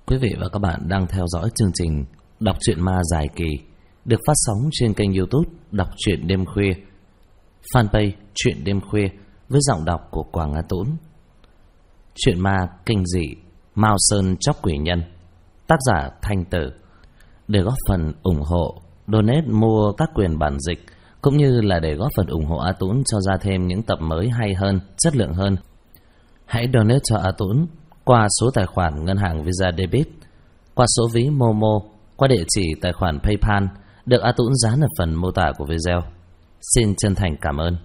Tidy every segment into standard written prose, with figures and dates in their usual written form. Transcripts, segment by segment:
Quý vị và các bạn đang theo dõi chương trình Đọc truyện ma dài kỳ được phát sóng trên kênh YouTube Đọc truyện đêm khuya, fanpage Truyện đêm khuya với giọng đọc của Quảng Á Tũng. Truyện ma kinh dị Mao Sơn Chóc Quỷ Nhân, tác giả Thanh Tử. Để góp phần ủng hộ, donate mua các quyền bản dịch cũng như là để góp phần ủng hộ A Tũng cho ra thêm những tập mới hay hơn, chất lượng hơn, hãy donate cho A Tũng qua số tài khoản ngân hàng Visa Debit, qua số ví Momo, qua địa chỉ tài khoản PayPal được A Tũng dán ở phần mô tả của video. Xin chân thành cảm ơn.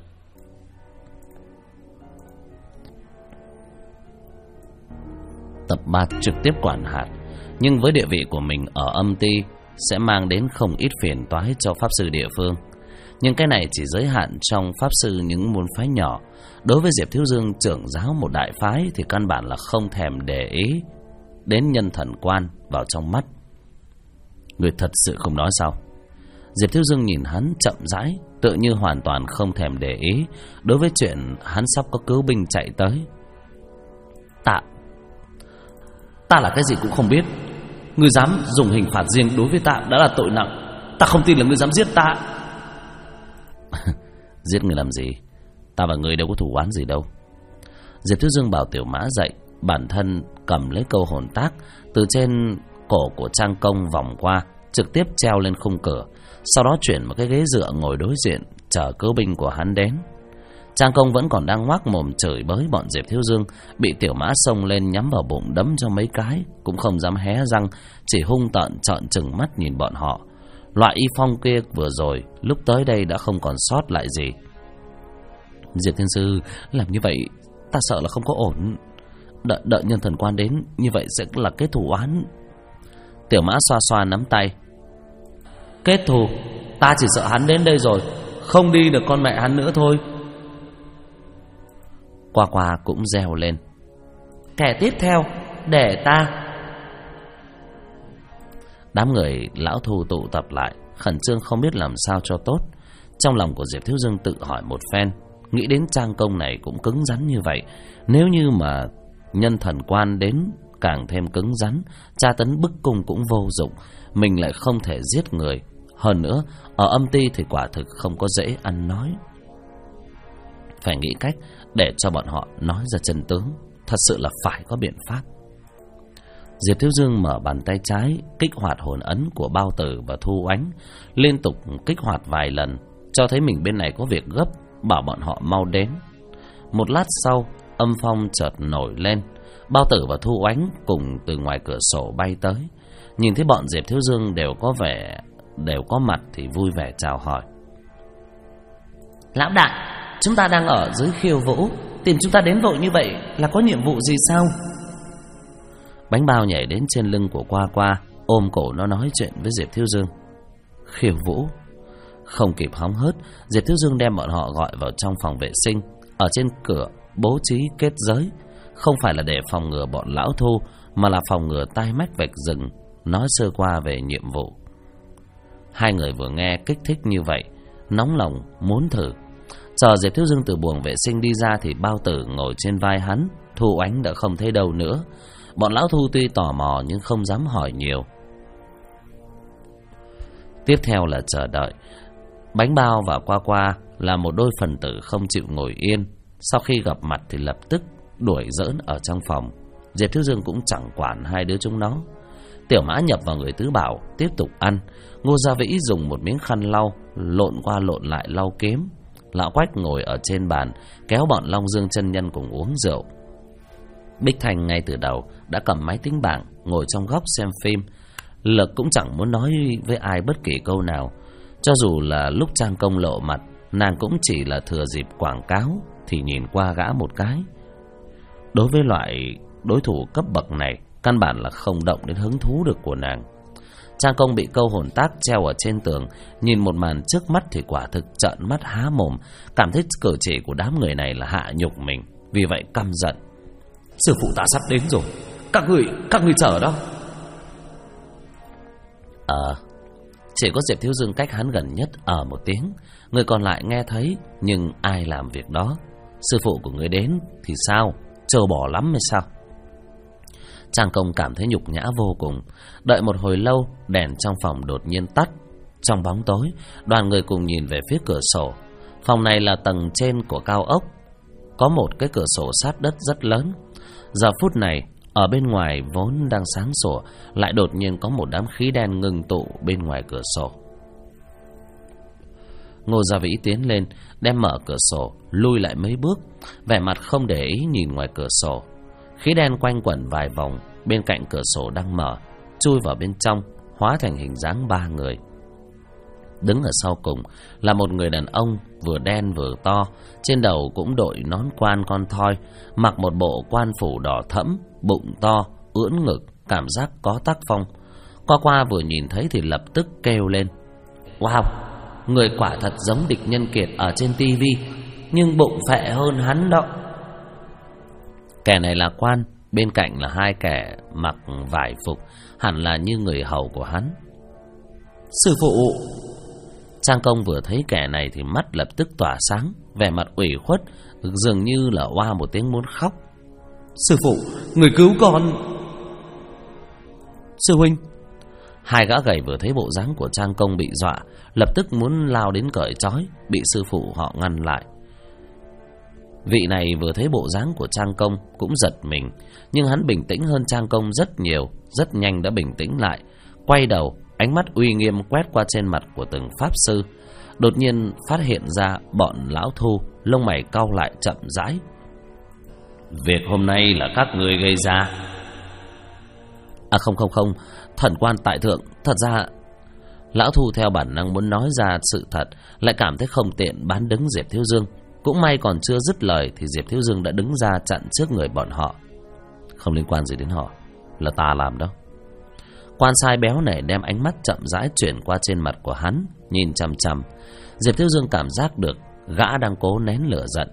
Tập 3 trực tiếp quản hạt, nhưng với địa vị của mình ở âm ty sẽ mang đến không ít phiền toái cho pháp sư địa phương. Nhưng cái này chỉ giới hạn trong pháp sư những môn phái nhỏ. Đối với Diệp Thiếu Dương, trưởng giáo một đại phái, thì căn bản là không thèm để ý đến nhân thần quan vào trong mắt. Người thật sự không nói sao? Diệp Thiếu Dương nhìn hắn chậm rãi, tự như hoàn toàn không thèm để ý đối với chuyện hắn sắp có cứu binh chạy tới. Ta là cái gì cũng không biết. Ngươi dám dùng hình phạt riêng đối với ta đã là tội nặng. Ta không tin là ngươi dám giết ta. Giết người làm gì? Ta và ngươi đâu có thù oán gì đâu. Diệp Thiếu Dương bảo Tiểu Mã dậy, bản thân cầm lấy câu hồn tác từ trên cổ của Trang Công vòng qua, trực tiếp treo lên khung cửa, sau đó chuyển một cái ghế dựa ngồi đối diện, chờ cứu binh của hắn đến. Trang Công vẫn còn đang ngoác mồm chửi bới bọn Diệp Thiếu Dương, bị Tiểu Mã xông lên nhắm vào bụng đấm cho mấy cái, cũng không dám hé răng, chỉ hung tợn trợn trừng mắt nhìn bọn họ. Loại y phong kia vừa rồi lúc tới đây đã không còn sót lại gì. Diệp Thiên Sư, làm như vậy ta sợ là không có ổn. Đợi nhân thần quan đến, như vậy sẽ là kết thù oán. Tiểu Mã xoa xoa nắm tay. Kết thù? Ta chỉ sợ hắn đến đây rồi không đi được con mẹ hắn nữa thôi. Qua qua cũng reo lên. Kẻ tiếp theo để ta. Đám người lão Thu tụ tập lại, khẩn trương không biết làm sao cho tốt. Trong lòng của Diệp Thiếu Dương tự hỏi một phen, nghĩ đến Trang Công này cũng cứng rắn như vậy, nếu như mà nhân thần quan đến càng thêm cứng rắn, tra tấn bức cung cũng vô dụng, mình lại không thể giết người. Hơn nữa, ở âm ty thì quả thực không có dễ ăn nói. Phải nghĩ cách để cho bọn họ nói ra chân tướng. Thật sự là phải có biện pháp. Diệp Thiếu Dương mở bàn tay trái, kích hoạt hồn ấn của Bao Tử và Thu Oánh, liên tục kích hoạt vài lần, cho thấy mình bên này có việc gấp, bảo bọn họ mau đến. Một lát sau, âm phong chợt nổi lên, Bao Tử và Thu Oánh cùng từ ngoài cửa sổ bay tới. Nhìn thấy bọn Diệp Thiếu Dương đều có mặt thì vui vẻ chào hỏi. Lão đại, chúng ta đang ở dưới khiêu vũ, tìm chúng ta đến vội như vậy là có nhiệm vụ gì sao? Bánh Bao nhảy đến trên lưng của Qua Qua, ôm cổ nó nói chuyện với Diệp Thiếu Dương. Khiêu vũ? Không kịp hóng hớt, Diệp Thiếu Dương đem bọn họ gọi vào trong phòng vệ sinh, ở trên cửa bố trí kết giới, không phải là để phòng ngừa bọn lão Thu, mà là phòng ngừa tai mách vạch rừng. Nói sơ qua về nhiệm vụ. Hai người vừa nghe kích thích như vậy, nóng lòng muốn thử. Chờ Diệp Thiếu Dương từ buồng vệ sinh đi ra thì Bao Tử ngồi trên vai hắn, Thu Oánh đã không thấy đâu nữa. Bọn lão Thu tuy tò mò nhưng không dám hỏi nhiều. Tiếp theo là chờ đợi. Bánh Bao và Qua Qua là một đôi phần tử không chịu ngồi yên, sau khi gặp mặt thì lập tức đuổi giỡn ở trong phòng. Diệp Thiếu Dương cũng chẳng quản hai đứa chúng nó. Tiểu Mã nhập vào người Tứ Bảo tiếp tục ăn. Ngô Gia Vĩ dùng một miếng khăn lau, lộn qua lộn lại lau kiếm. Lão Quách ngồi ở trên bàn kéo bọn Long Dương chân nhân cùng uống rượu. Bích Thành ngay từ đầu đã cầm máy tính bảng ngồi trong góc xem phim. Lực cũng chẳng muốn nói với ai bất kỳ câu nào. Cho dù là lúc Trang Công lộ mặt, nàng cũng chỉ là thừa dịp quảng cáo thì nhìn qua gã một cái. Đối với loại đối thủ cấp bậc này, căn bản là không động đến hứng thú được của nàng. Trang Công bị câu hồn tác treo ở trên tường, nhìn một màn trước mắt thì quả thực trợn mắt há mồm, cảm thấy cử chỉ của đám người này là hạ nhục mình, vì vậy căm giận. Sư phụ ta sắp đến rồi, các người chờ đó. Chỉ có Diệp Thiếu Dương cách hắn gần nhất một tiếng, người còn lại nghe thấy nhưng ai làm việc đó. Sư phụ của người đến thì sao, trâu bò lắm hay sao? Trang Công cảm thấy nhục nhã vô cùng. Đợi một hồi lâu, đèn trong phòng đột nhiên tắt. Trong bóng tối, đoàn người cùng nhìn về phía cửa sổ. Phòng này là tầng trên của cao ốc, có một cái cửa sổ sát đất rất lớn. Giờ phút này, ở bên ngoài vốn đang sáng sủa, lại đột nhiên có một đám khí đen ngưng tụ bên ngoài cửa sổ. Ngô Gia Vĩ tiến lên, đem mở cửa sổ, lui lại mấy bước, vẻ mặt không để ý nhìn ngoài cửa sổ. Khí đen quanh quẩn vài vòng bên cạnh cửa sổ đang mở, chui vào bên trong, hóa thành hình dáng 3 người. Đứng ở sau cùng là một người đàn ông vừa đen vừa to, trên đầu cũng đội nón quan con thoi, mặc một bộ quan phủ đỏ thẫm, bụng to, ưỡn ngực, cảm giác có tác phong. Qua vừa nhìn thấy thì lập tức kêu lên: "Wow, người quả thật giống Địch Nhân Kiệt ở trên tivi, nhưng bụng phệ hơn hắn đó." Kẻ này là quan, bên cạnh là 2 kẻ mặc vải phục, hẳn là như người hầu của hắn. "Sư phụ!" Trang Công vừa thấy kẻ này thì mắt lập tức tỏa sáng, vẻ mặt ủy khuất, dường như là oa một tiếng muốn khóc. "Sư phụ, người cứu con!" "Sư huynh!" 2 gã gầy vừa thấy bộ dáng của Trang Công bị dọa, lập tức muốn lao đến cởi trói, bị sư phụ họ ngăn lại. Vị này vừa thấy bộ dáng của Trang Công cũng giật mình, nhưng hắn bình tĩnh hơn Trang Công rất nhiều, rất nhanh đã bình tĩnh lại, quay đầu, ánh mắt uy nghiêm quét qua trên mặt của từng pháp sư. Đột nhiên phát hiện ra bọn lão Thu, lông mày cau lại chậm rãi. "Việc hôm nay là các ngươi gây ra." Không, thần quan tại thượng, thật ra..." Lão Thu theo bản năng muốn nói ra sự thật, lại cảm thấy không tiện bán đứng Diệp Thiếu Dương. Cũng may còn chưa dứt lời thì Diệp Thiếu Dương đã đứng ra chặn trước người bọn họ. "Không liên quan gì đến họ, là ta làm đâu." Quan sai béo này đem ánh mắt chậm rãi chuyển qua trên mặt của hắn, nhìn chằm chằm. Diệp Thiếu Dương cảm giác được gã đang cố nén lửa giận.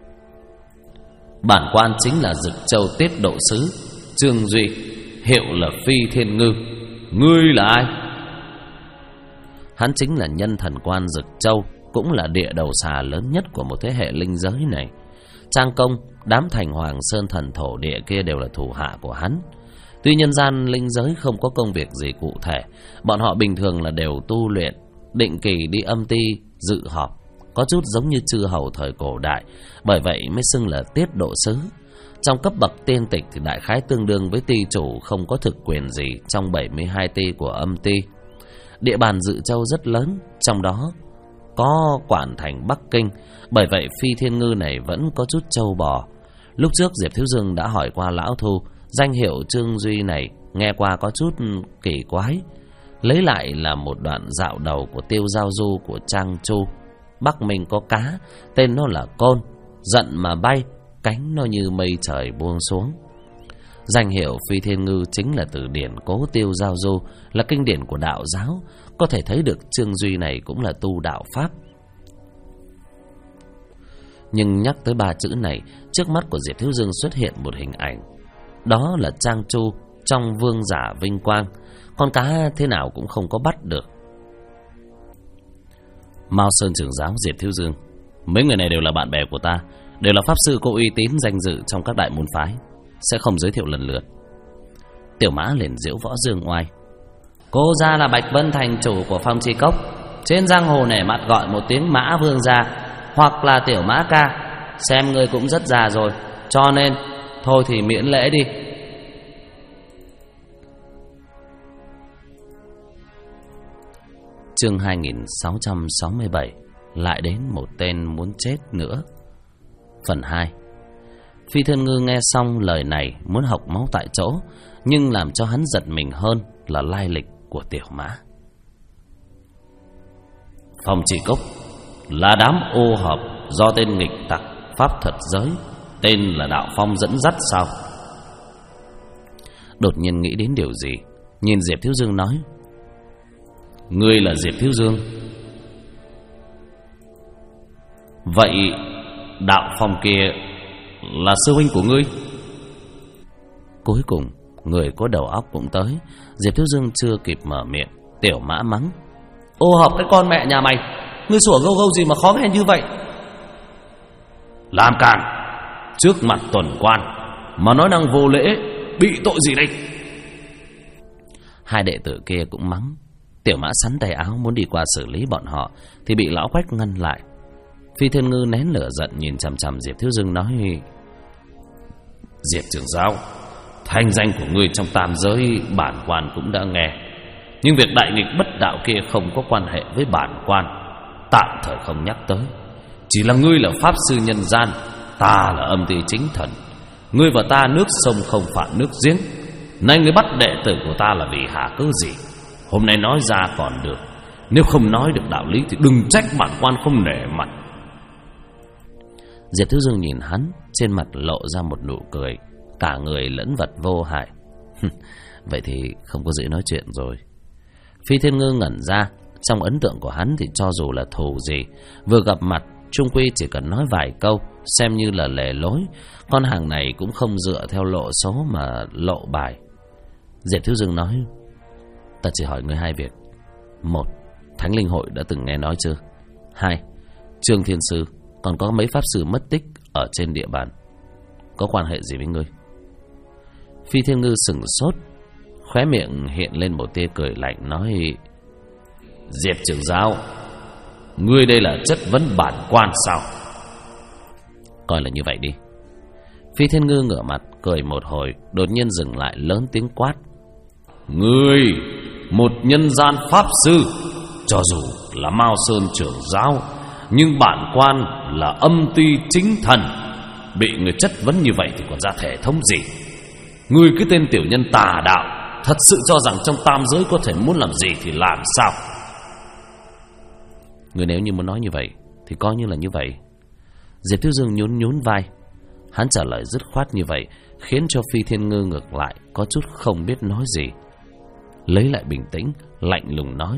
"Bản quan chính là Dực Châu Tiết Độ Sứ Trương Duy, hiệu là Phi Thiên Ngư. Ngươi là ai?" Hắn chính là nhân thần quan Dực Châu, cũng là địa đầu xà lớn nhất của một thế hệ linh giới này. Trang Công, đám thành hoàng sơn thần thổ địa kia đều là thủ hạ của hắn. Tuy nhân gian linh giới không có công việc gì cụ thể, bọn họ bình thường là đều tu luyện, định kỳ đi âm ty dự họp, có chút giống như chư hầu thời cổ đại, bởi vậy mới xưng là tiết độ sứ. Trong cấp bậc tiên tịch thì đại khái tương đương với ty chủ, không có thực quyền gì trong 72 ty của âm ty. Địa bàn Dự Châu rất lớn, trong đó có quản thành Bắc Kinh, bởi vậy Phi Thiên Ngư này vẫn có chút trâu bò. Lúc trước Diệp Thiếu Dương đã hỏi qua lão Thu, danh hiệu Trương Duy này nghe qua có chút kỳ quái. Lấy lại là một đoạn dạo đầu của Tiêu Giao Du của Trang Chu. Bắc Minh có cá, tên nó là Côn, giận mà bay, cánh nó như mây trời buông xuống. Danh hiệu Phi Thiên Ngư chính là từ điển Cố Tiêu Giao Du, là kinh điển của đạo giáo. Có thể thấy được Trương Duy này cũng là tu đạo pháp. Nhưng nhắc tới 3 chữ này, trước mắt của Diệp Thiếu Dương xuất hiện một hình ảnh. Đó là Trang Chu trong Vương Giả Vinh Quang. Con cá thế nào cũng không có bắt được. Mao Sơn trưởng giáo Diệp Thiếu Dương, mấy người này đều là bạn bè của ta, đều là pháp sư có uy tín danh dự trong các đại môn phái, sẽ không giới thiệu lần lượt. Tiểu Mã liền giễu Võ Dương oai. Cô ra là Bạch Vân Thành chủ của Phong Chi Cốc, trên giang hồ nể mặt gọi một tiếng Mã Vương gia, hoặc là Tiểu Mã ca. Xem người cũng rất già rồi, cho nên thôi thì miễn lễ đi. Chương 2667, lại đến một tên muốn chết nữa. Phần 2. Phi Thiên Ngư nghe xong lời này muốn hộc máu tại chỗ, nhưng làm cho hắn giật mình hơn là lai lịch của Tiểu Mã. Phong Chi Cốc là đám ô hợp do tên nghịch tặc pháp thật giới tên là Đạo Phong dẫn dắt sao? Đột nhiên nghĩ đến điều gì, nhìn Diệp Thiếu Dương nói: Ngươi là Diệp Thiếu Dương? Vậy Đạo Phong kia là sư huynh của ngươi? Cuối cùng người có đầu óc cũng tới. Diệp Thiếu Dương chưa kịp mở miệng, Tiểu Mã mắng: Ô hợp cái con mẹ nhà mày, ngươi sủa gâu gâu gì mà khó nghe như vậy? Làm càn trước mặt tuần quan mà nói năng vô lễ, bị tội gì đây? Hai đệ tử kia cũng mắng. Tiểu Mã sắn tay áo muốn đi qua xử lý bọn họ thì bị lão Quách ngăn lại. Phi Thiên Ngư nén lửa giận nhìn chằm chằm Diệp Thiếu Dương nói: Diệp trưởng giáo, thanh danh của ngươi trong tam giới bản quan cũng đã nghe, nhưng việc đại nghịch bất đạo kia không có quan hệ với bản quan, tạm thời không nhắc tới. Chỉ là ngươi là pháp sư nhân gian, ta là âm ty chính thần. Ngươi và ta nước sông không phạm nước giếng. Nay ngươi bắt đệ tử của ta là vì hạ cớ gì? Hôm nay nói ra còn được, nếu không nói được đạo lý thì đừng trách bản quan không nể mặt. Diệp Thiếu Dương nhìn hắn, trên mặt lộ ra một nụ cười, cả người lẫn vật vô hại. Vậy thì không có dễ nói chuyện rồi. Phi Thiên Ngư ngẩn ra. Trong ấn tượng của hắn thì cho dù là thù gì, vừa gặp mặt chung quy chỉ cần nói vài câu xem như là lề lối. Con hàng này cũng không dựa theo lộ số mà lộ bài. Diệp Thiếu Dương nói: Ta chỉ hỏi ngươi hai việc. Một, Thánh Linh Hội đã từng nghe nói chưa? Hai, Trương Thiên Sư còn có mấy pháp sư mất tích ở trên địa bàn, có quan hệ gì với ngươi? Phi Thiên Ngư sững sốt, khóe miệng hiện lên một tia cười lạnh nói: Diệp trưởng giáo, ngươi đây là chất vấn bản quan sao? Coi là như vậy đi. Phi Thiên Ngư ngửa mặt cười một hồi, đột nhiên dừng lại lớn tiếng quát: Ngươi một nhân gian pháp sư, cho dù là Mao Sơn trưởng giáo, nhưng bản quan là âm ty chính thần. Bị người chất vấn như vậy thì còn ra thể thống gì? Ngươi cái tên tiểu nhân tà đạo, thật sự cho rằng trong tam giới có thể muốn làm gì thì làm sao? Ngươi nếu như muốn nói như vậy thì coi như là như vậy. Diệp Thiếu Dương nhún nhún vai. Hắn trả lời dứt khoát như vậy khiến cho Phi Thiên Ngư ngược lại có chút không biết nói gì. Lấy lại bình tĩnh, lạnh lùng nói: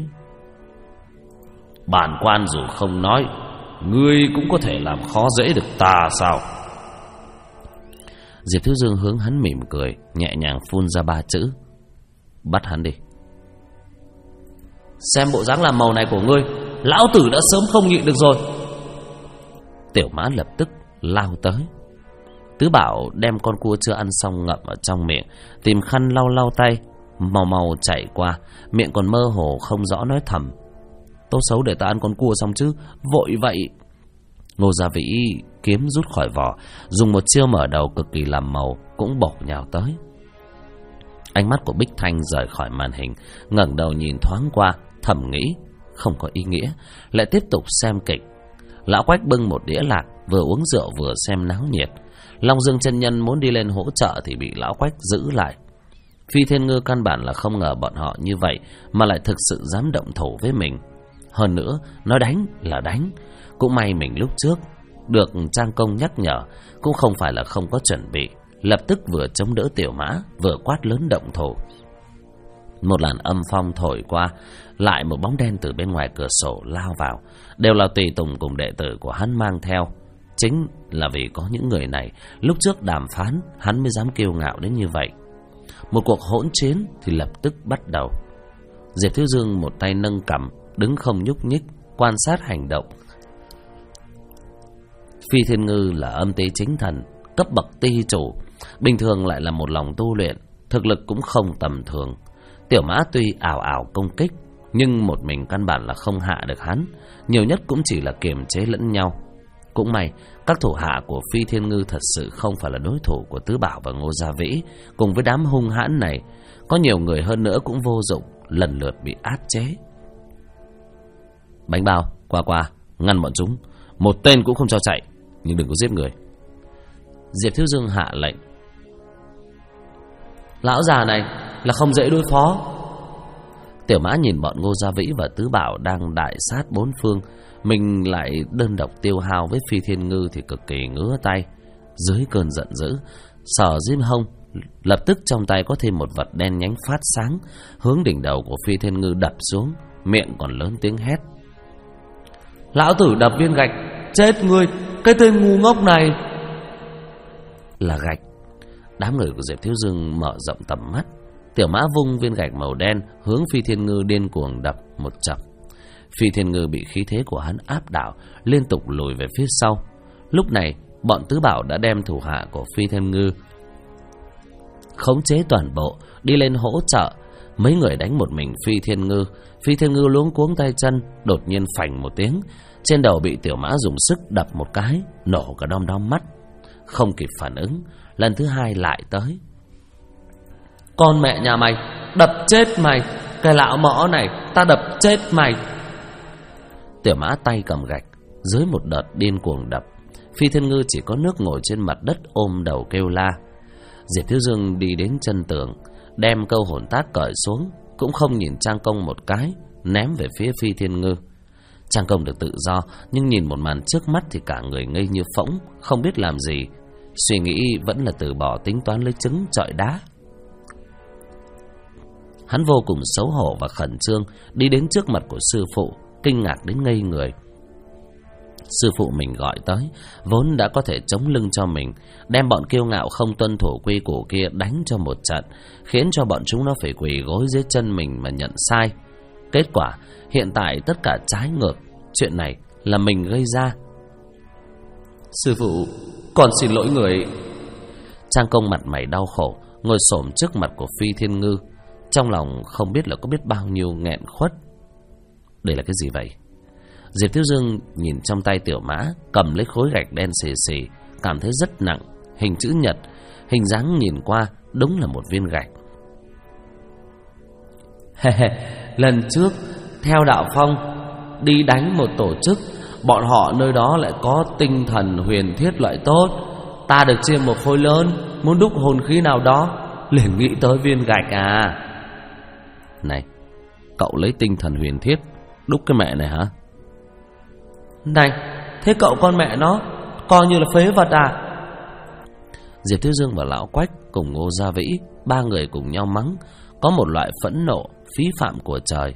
Bản quan dù không nói, ngươi cũng có thể làm khó dễ được ta sao? Diệp Thiếu Dương hướng hắn mỉm cười, nhẹ nhàng phun ra 3 chữ: Bắt hắn đi. Xem bộ dáng làm màu này của ngươi, lão tử đã sớm không nhịn được rồi. Tiểu Mã lập tức lao tới. Tứ Bảo đem con cua chưa ăn xong ngậm ở trong miệng, tìm khăn lau lau tay, mau mau chạy qua, miệng còn mơ hồ không rõ nói thầm: Tốt xấu để ta ăn con cua xong chứ, vội vậy. Ngô Gia Vĩ kiếm rút khỏi vỏ, dùng một chiêu mở đầu cực kỳ làm màu cũng bổ nhào tới. Ánh mắt của Bích Thanh rời khỏi màn hình, ngẩng đầu nhìn thoáng qua, thầm nghĩ không có ý nghĩa, lại tiếp tục xem kịch. Lão Quách bưng một đĩa lạc, vừa uống rượu vừa xem náo nhiệt. Long Dương chân nhân muốn đi lên hỗ trợ thì bị Lão Quách giữ lại. Phi Thiên Ngư căn bản là không ngờ bọn họ như vậy mà lại thực sự dám động thủ với mình. Hơn nữa, nói đánh là đánh. Cũng may mình lúc trước được Trang Công nhắc nhở, cũng không phải là không có chuẩn bị, lập tức vừa chống đỡ Tiểu Mã, vừa quát lớn động thủ. Một làn âm phong thổi qua, lại một bóng đen từ bên ngoài cửa sổ lao vào, đều là tùy tùng cùng đệ tử của hắn mang theo. Chính là vì có những người này, lúc trước đàm phán hắn mới dám kiêu ngạo đến như vậy. Một cuộc hỗn chiến thì lập tức bắt đầu. Diệp Thiếu Dương một tay nâng cằm, đứng không nhúc nhích, quan sát hành động. Phi Thiên Ngư là âm ty chính thần, cấp bậc ty chủ, bình thường lại là một lòng tu luyện, thực lực cũng không tầm thường. Tiểu Mã tuy ảo ảo công kích, nhưng một mình căn bản là không hạ được hắn, nhiều nhất cũng chỉ là kiềm chế lẫn nhau. Cũng may, các thủ hạ của Phi Thiên Ngư thật sự không phải là đối thủ của Tứ Bảo và Ngô Gia Vĩ. Cùng với đám hung hãn này, có nhiều người hơn nữa cũng vô dụng, lần lượt bị áp chế. Bánh bao, qua, ngăn bọn chúng, một tên cũng không cho chạy, nhưng đừng có giết người. Diệp Thiếu Dương hạ lệnh. Lão già này là không dễ đối phó. Tiểu Mã nhìn bọn Ngô Gia Vĩ và Tứ Bảo đang đại sát bốn phương, mình lại đơn độc tiêu hao với Phi Thiên Ngư thì cực kỳ ngứa tay. Dưới cơn giận dữ, sờ dưới hông, lập tức trong tay có thêm một vật đen nhánh phát sáng, hướng đỉnh đầu của Phi Thiên Ngư đập xuống, miệng còn lớn tiếng hét: Lão tử đập viên gạch, chết ngươi, cái tên ngu ngốc này. Là gạch. Đám người của Diệp Thiếu Dương mở rộng tầm mắt. Tiểu Mã vung viên gạch màu đen hướng Phi Thiên Ngư điên cuồng đập một chập. Phi Thiên Ngư bị khí thế của hắn áp đảo, liên tục lùi về phía sau. Lúc này bọn Tứ Bảo đã đem thủ hạ của Phi Thiên Ngư khống chế toàn bộ, đi lên hỗ trợ. Mấy người đánh một mình Phi Thiên Ngư. Phi Thiên Ngư luống cuống tay chân, đột nhiên phành một tiếng, trên đầu bị Tiểu Mã dùng sức đập một cái, nổ cả đom đóm mắt. Không kịp phản ứng, lần thứ hai lại tới. Con mẹ nhà mày, đập chết mày, cái lão mõ này, ta đập chết mày. Tiểu Mã tay cầm gạch, dưới một đợt điên cuồng đập. Phi Thiên Ngư chỉ có nước ngồi trên mặt đất ôm đầu kêu la. Diệp Thiếu Dương đi đến chân tường, đem câu hồn tác cởi xuống, cũng không nhìn Trang Công một cái, ném về phía Phi Thiên Ngư. Trang Công được tự do, nhưng nhìn một màn trước mắt thì cả người ngây như phỗng, không biết làm gì. Suy nghĩ vẫn là từ bỏ tính toán lấy trứng chọi đá. Hắn vô cùng xấu hổ và khẩn trương đi đến trước mặt của sư phụ, kinh ngạc đến ngây người. Sư phụ mình gọi tới, vốn đã có thể chống lưng cho mình, đem bọn kiêu ngạo không tuân thủ quy củ kia đánh cho một trận, khiến cho bọn chúng nó phải quỳ gối dưới chân mình mà nhận sai. Kết quả hiện tại tất cả trái ngược, chuyện này là mình gây ra. Sư phụ, con xin lỗi người. Trang Công mặt mày đau khổ, ngồi xổm trước mặt của Phi Thiên Ngư, trong lòng không biết là có biết bao nhiêu nghẹn khuất. Đây là cái gì vậy? Diệp Thiếu Dương nhìn trong tay Tiểu Mã, cầm lấy khối gạch đen xì xì, cảm thấy rất nặng, hình chữ nhật, hình dáng nhìn qua đúng là một viên gạch. Lần trước theo đạo phong đi đánh một tổ chức, bọn họ nơi đó lại có tinh thần huyền thiết loại tốt. Ta được chia một khối lớn, muốn đúc hồn khí nào đó, liền nghĩ tới viên gạch à. Này, cậu lấy tinh thần huyền thiết đúc cái mẹ này hả? Này, thế cậu con mẹ nó coi như là phế vật à? Diệp Thiếu Dương và Lão Quách cùng Ngô Gia Vĩ, ba người cùng nhau mắng, có một loại phẫn nộ phí phạm của trời.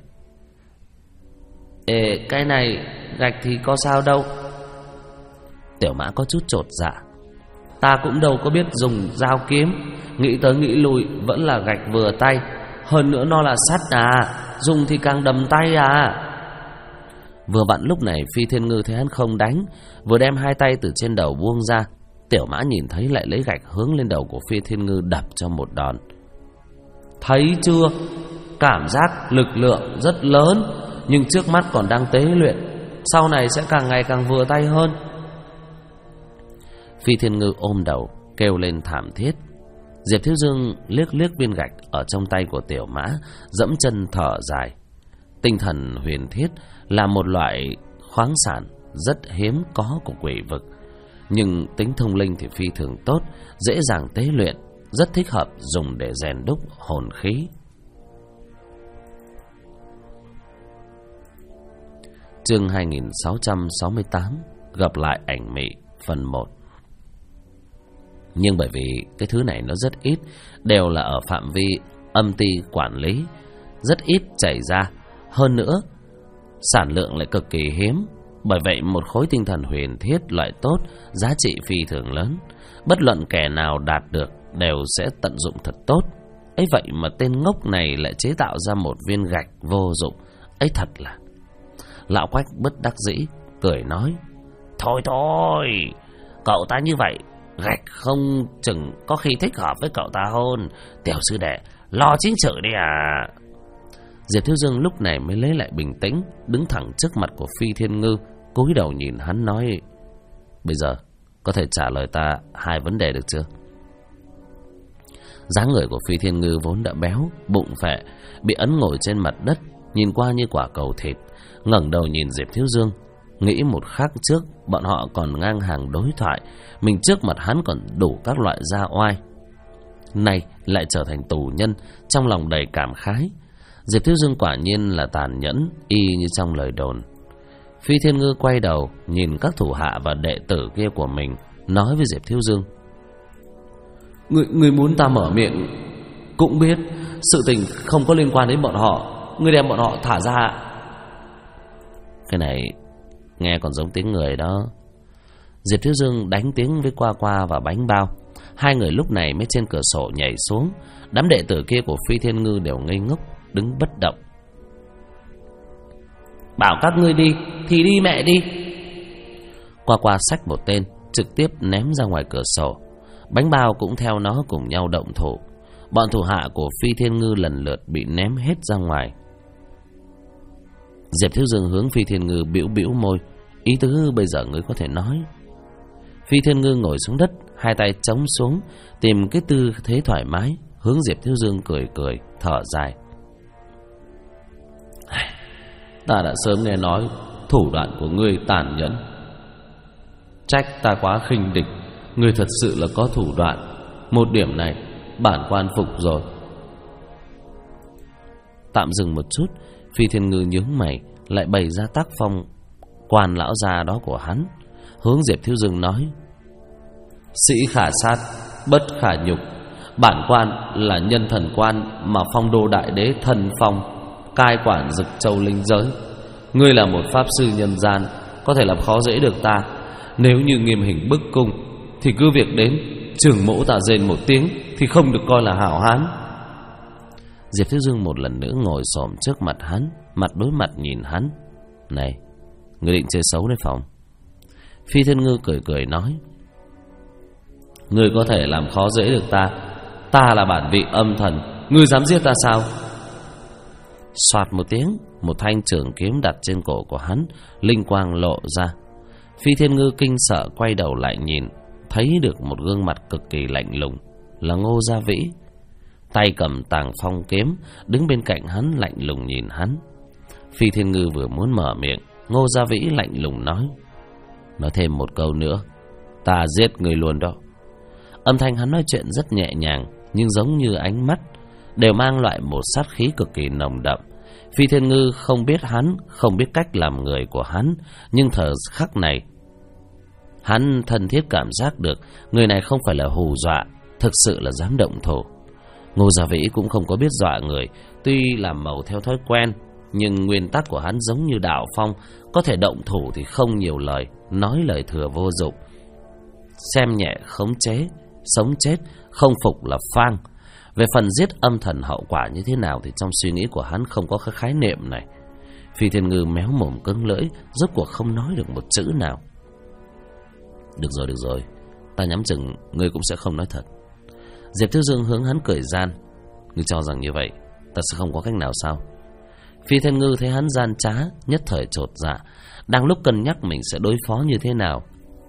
Ê, cái này gạch thì có sao đâu. Tiểu Mã có chút chột dạ. Ta cũng đâu có biết dùng dao kiếm, nghĩ tới nghĩ lui vẫn là gạch vừa tay. Hơn nữa nó là sắt à, dùng thì càng đầm tay à. Vừa vặn lúc này Phi Thiên Ngư thấy hắn không đánh, vừa đem hai tay từ trên đầu buông ra. Tiểu Mã nhìn thấy lại lấy gạch hướng lên đầu của Phi Thiên Ngư đập cho một đòn. Thấy chưa, cảm giác lực lượng rất lớn, nhưng trước mắt còn đang tế luyện, sau này sẽ càng ngày càng vừa tay hơn. Phi Thiên Ngư ôm đầu kêu lên thảm thiết. Diệp Thiếu Dương liếc liếc viên gạch ở trong tay của Tiểu Mã, dẫm chân thở dài. Tinh thần huyền thiết là một loại khoáng sản rất hiếm có của quỷ vực, nhưng tính thông linh thì phi thường tốt, dễ dàng tế luyện, rất thích hợp dùng để rèn đúc hồn khí. Chương 2668, gặp lại ảnh mị, phần 1. Nhưng bởi vì cái thứ này nó rất ít, đều là ở phạm vi âm ty quản lý, rất ít chảy ra. Hơn nữa, sản lượng lại cực kỳ hiếm. Bởi vậy một khối tinh thần huyền thiết loại tốt, giá trị phi thường lớn, bất luận kẻ nào đạt được đều sẽ tận dụng thật tốt. Ấy vậy mà tên ngốc này lại chế tạo ra một viên gạch vô dụng. Ấy thật là... Lão Quách bất đắc dĩ cười nói: Thôi thôi, cậu ta như vậy, gạch không chừng có khi thích hợp với cậu ta hơn. Tiểu sư đệ, lo chính sự đi à. Diệp Thiếu Dương lúc này mới lấy lại bình tĩnh, đứng thẳng trước mặt của Phi Thiên Ngư, cúi đầu nhìn hắn nói: Bây giờ có thể trả lời ta hai vấn đề được chưa? Dáng người của Phi Thiên Ngư vốn đã béo, bụng phệ, bị ấn ngồi trên mặt đất, nhìn qua như quả cầu thịt, ngẩng đầu nhìn Diệp Thiếu Dương, nghĩ một khắc trước bọn họ còn ngang hàng đối thoại, mình trước mặt hắn còn đủ các loại gia oai, nay lại trở thành tù nhân, trong lòng đầy cảm khái. Diệp Thiếu Dương quả nhiên là tàn nhẫn, y như trong lời đồn. Phi Thiên Ngư quay đầu nhìn các thủ hạ và đệ tử kia của mình, nói với Diệp Thiếu Dương: Người muốn ta mở miệng cũng biết sự tình không có liên quan đến bọn họ, ngươi đem bọn họ thả ra. Cái này nghe còn giống tiếng người đó. Diệp Thiếu Dương đánh tiếng với Qua Qua và Bánh Bao. Hai người lúc này mới trên cửa sổ nhảy xuống. Đám đệ tử kia của Phi Thiên Ngư đều ngây ngốc, đứng bất động. Bảo các ngươi đi thì đi mẹ đi. Qua Qua xách một tên, trực tiếp ném ra ngoài cửa sổ. Bánh Bao cũng theo nó cùng nhau động thủ. Bọn thủ hạ của Phi Thiên Ngư lần lượt bị ném hết ra ngoài. Diệp Thiếu Dương hướng Phi Thiên Ngư bĩu bĩu môi, ý tứ bây giờ ngươi có thể nói. Phi Thiên Ngư ngồi xuống đất, hai tay chống xuống, tìm cái tư thế thoải mái, hướng Diệp Thiếu Dương cười cười, thở dài. Ta đã sớm nghe nói thủ đoạn của ngươi tàn nhẫn, trách ta quá khinh địch. Ngươi thật sự là có thủ đoạn, một điểm này bản quan phục rồi. Tạm dừng một chút, Phi Thiên Ngư nhướng mày, lại bày ra tác phong quan lão già đó của hắn, hướng Diệp Thiếu Dương nói: sĩ khả sát, bất khả nhục. Bản quan là nhân thần quan mà Phong Đô đại đế thần phong, cai quản Dực Châu linh giới. Ngươi là một pháp sư nhân gian, có thể làm khó dễ được ta. Nếu như nghiêm hình bức cung thì cứ việc đến, trưởng mẫu ta rên một tiếng thì không được coi là hảo hán. Diệp Thiếu Dương một lần nữa ngồi xổm trước mặt hắn, mặt đối mặt nhìn hắn. Này, ngươi định chơi xấu đấy Phong? Phi Thiên Ngư cười cười nói: ngươi có thể làm khó dễ được ta. Ta là bản vị âm thần, ngươi dám giết ta sao? Soạt một tiếng, một thanh trường kiếm đặt trên cổ của hắn, linh quang lộ ra. Phi Thiên Ngư kinh sợ quay đầu lại nhìn, thấy được một gương mặt cực kỳ lạnh lùng, là Ngô Gia Vĩ. Tay cầm Tàng Phong kiếm, đứng bên cạnh hắn lạnh lùng nhìn hắn. Phi Thiên Ngư vừa muốn mở miệng, Ngô Gia Vĩ lạnh lùng nói: nói thêm một câu nữa, ta giết người luôn đó. Âm thanh hắn nói chuyện rất nhẹ nhàng, nhưng giống như ánh mắt đều mang loại một sát khí cực kỳ nồng đậm. Phi Thiên Ngư không biết hắn, không biết cách làm người của hắn, nhưng thời khắc này hắn thân thiết cảm giác được người này không phải là hù dọa, thực sự là dám động thủ. Ngô Gia Vĩ cũng không có biết dọa người, tuy làm màu theo thói quen, nhưng nguyên tắc của hắn giống như Đạo Phong, có thể động thủ thì không nhiều lời, nói lời thừa vô dụng, xem nhẹ khống chế, sống chết không phục là phang. Về phần giết âm thần hậu quả như thế nào thì trong suy nghĩ của hắn không có cái khái niệm này. Phi Thiên Ngư méo mồm cứng lưỡi, rốt cuộc không nói được một chữ nào. Được rồi, ta nhắm chừng ngươi cũng sẽ không nói thật. Diệp Thiếu Dương hướng hắn cười gian: ngươi cho rằng như vậy ta sẽ không có cách nào sao? Phi Thiên Ngư thấy hắn gian trá, nhất thời chột dạ, đang lúc cân nhắc mình sẽ đối phó như thế nào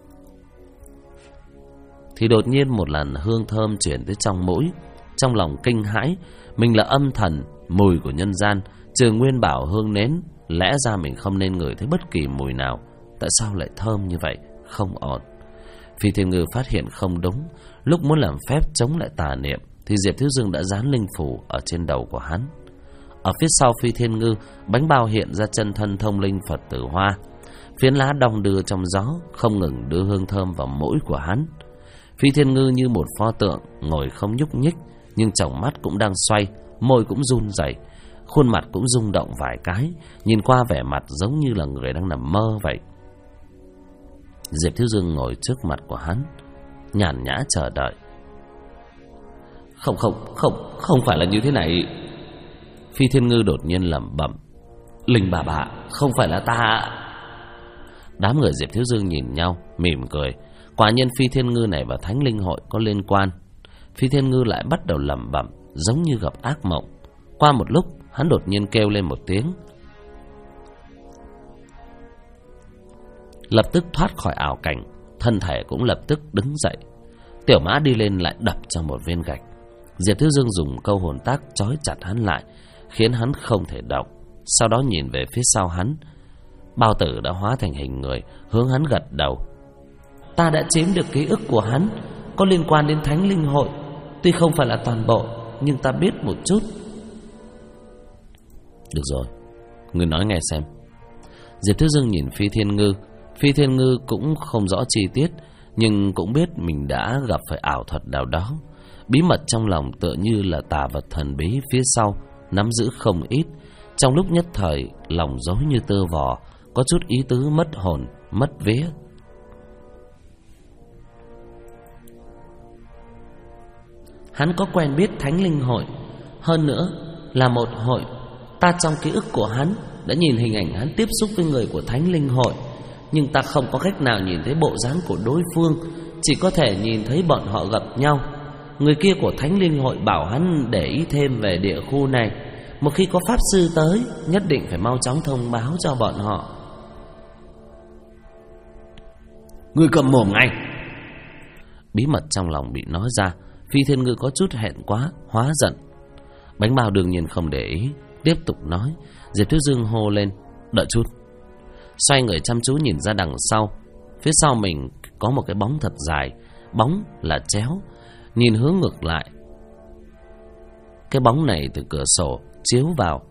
thì đột nhiên một làn hương thơm chuyển tới trong mũi. Trong lòng kinh hãi, mình là âm thần, mùi của nhân gian, trừ nguyên bảo hương nến, lẽ ra mình không nên ngửi thấy bất kỳ mùi nào, tại sao lại thơm như vậy? Không ổn. Phi Thiên Ngư phát hiện không đúng, lúc muốn làm phép chống lại tà niệm thì Diệp Thiếu Dương đã dán linh phủ ở trên đầu của hắn. Ở phía sau Phi Thiên Ngư, bánh bao hiện ra chân thân thông linh Phật Tử Hoa, phiến lá đong đưa trong gió, không ngừng đưa hương thơm vào mũi của hắn. Phi Thiên Ngư như một pho tượng ngồi không nhúc nhích, nhưng tròng mắt cũng đang xoay, môi cũng run rẩy, khuôn mặt cũng rung động vài cái, nhìn qua vẻ mặt giống như là người đang nằm mơ vậy. Diệp Thiếu Dương ngồi trước mặt của hắn, nhàn nhã chờ đợi. Không phải là như thế này. Phi Thiên Ngư đột nhiên lẩm bẩm: Linh bà, không phải là ta. Đám người Diệp Thiếu Dương nhìn nhau, mỉm cười. Quả nhiên Phi Thiên Ngư này và Thánh Linh Hội có liên quan. Phi Thiên Ngư lại bắt đầu lẩm bẩm, giống như gặp ác mộng. Qua một lúc, hắn đột nhiên kêu lên một tiếng, lập tức thoát khỏi ảo cảnh, thân thể cũng lập tức đứng dậy. Tiểu Mã đi lên lại đập cho một viên gạch. Diệp Thiếu Dương dùng câu hồn tác trói chặt hắn lại, khiến hắn không thể động. Sau đó nhìn về phía sau hắn, Bao Tử đã hóa thành hình người, hướng hắn gật đầu. Ta đã chiếm được ký ức của hắn, có liên quan đến Thánh Linh Hội. Tuy không phải là toàn bộ, nhưng ta biết một chút. Được rồi, ngươi nói nghe xem. Diệp Thiếu Dương nhìn Phi Thiên Ngư. Phi Thiên Ngư cũng không rõ chi tiết, nhưng cũng biết mình đã gặp phải ảo thuật nào đó. Bí mật trong lòng tựa như là tà vật thần bí phía sau nắm giữ không ít. Trong lúc nhất thời, lòng rối như tơ vò, có chút ý tứ mất hồn, mất vía. Hắn có quen biết Thánh Linh Hội, hơn nữa là một hội. Ta trong ký ức của hắn đã nhìn hình ảnh hắn tiếp xúc với người của Thánh Linh Hội, nhưng ta không có cách nào nhìn thấy bộ dáng của đối phương, chỉ có thể nhìn thấy bọn họ gặp nhau. người kia của Thánh Linh Hội bảo hắn để ý thêm về địa khu này. Một khi có pháp sư tới, nhất định phải mau chóng thông báo cho bọn họ. Ngươi cầm mồm ngay. Bí mật trong lòng bị nói ra, Phi Thiên Ngư có chút hẹn quá, hóa giận. Bánh bao đương nhiên không để ý, tiếp tục nói. Diệp Thiếu Dương hô lên, đợi chút. Xoay người chăm chú nhìn ra đằng sau. Phía sau mình có một cái bóng thật dài, bóng là chéo. Nhìn hướng ngược lại, cái bóng này từ cửa sổ chiếu vào.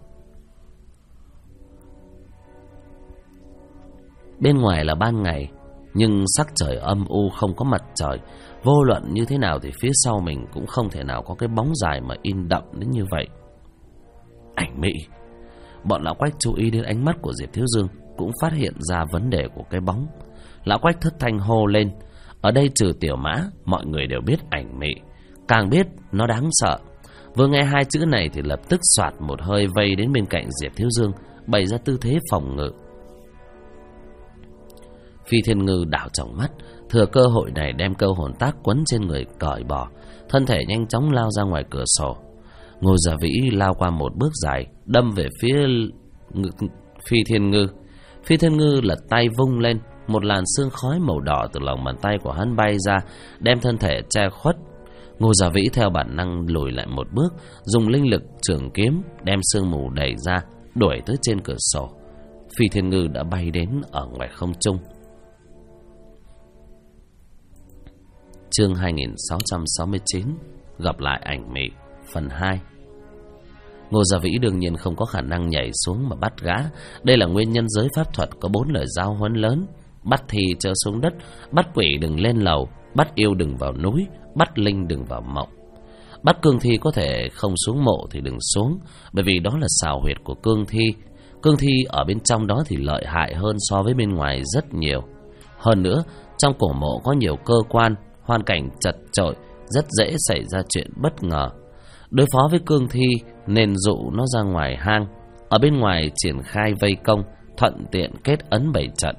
Bên ngoài là ban ngày, nhưng sắc trời âm u, không có mặt trời. Vô luận như thế nào thì phía sau mình cũng không thể nào có cái bóng dài mà in đậm đến như vậy. Ảnh mị. Bọn lão Quách chú ý đến ánh mắt của Diệp Thiếu Dương, cũng phát hiện ra vấn đề của cái bóng. Lão Quách thất thanh hô lên. Ở đây trừ Tiểu Mã, mọi người đều biết ảnh mị, càng biết nó đáng sợ. Vừa nghe hai chữ này thì lập tức xoạt một hơi vây đến bên cạnh Diệp Thiếu Dương, bày ra tư thế phòng ngự. Phi Thiên Ngư đảo tròng mắt, thừa cơ hội này đem câu hồn tác quấn trên người cởi bỏ, thân thể nhanh chóng lao ra ngoài cửa sổ. Ngô Gia Vĩ lao qua một bước dài, đâm về phía Phi Thiên Ngư. Phi Thiên Ngư lật tay vung lên, một làn sương khói màu đỏ từ lòng bàn tay của hắn bay ra, đem thân thể che khuất. Ngô Gia Vĩ theo bản năng lùi lại một bước, dùng linh lực trường kiếm đem sương mù đẩy ra, đuổi tới trên cửa sổ. Phi Thiên Ngư đã bay đến ở ngoài không trung. Chương 2669, gặp lại ảnh mị, phần 2. Ngô Gia Vĩ đương nhiên không có khả năng nhảy xuống mà bắt gã. Đây là nguyên nhân giới pháp thuật có 4 lời giao huấn lớn: bắt thi chớ xuống đất, bắt quỷ đừng lên lầu, bắt yêu đừng vào núi, bắt linh đừng vào mộng. Bắt cương thi có thể không xuống mộ thì đừng xuống, bởi vì đó là xào huyệt của cương thi. Cương thi ở bên trong đó thì lợi hại hơn so với bên ngoài rất nhiều. Hơn nữa, trong cổ mộ có nhiều cơ quan, hoàn cảnh chật chội, rất dễ xảy ra chuyện bất ngờ. Đối phó với cương thi nên dụ nó ra ngoài hang, ở bên ngoài triển khai vây công, thuận tiện kết ấn bày trận.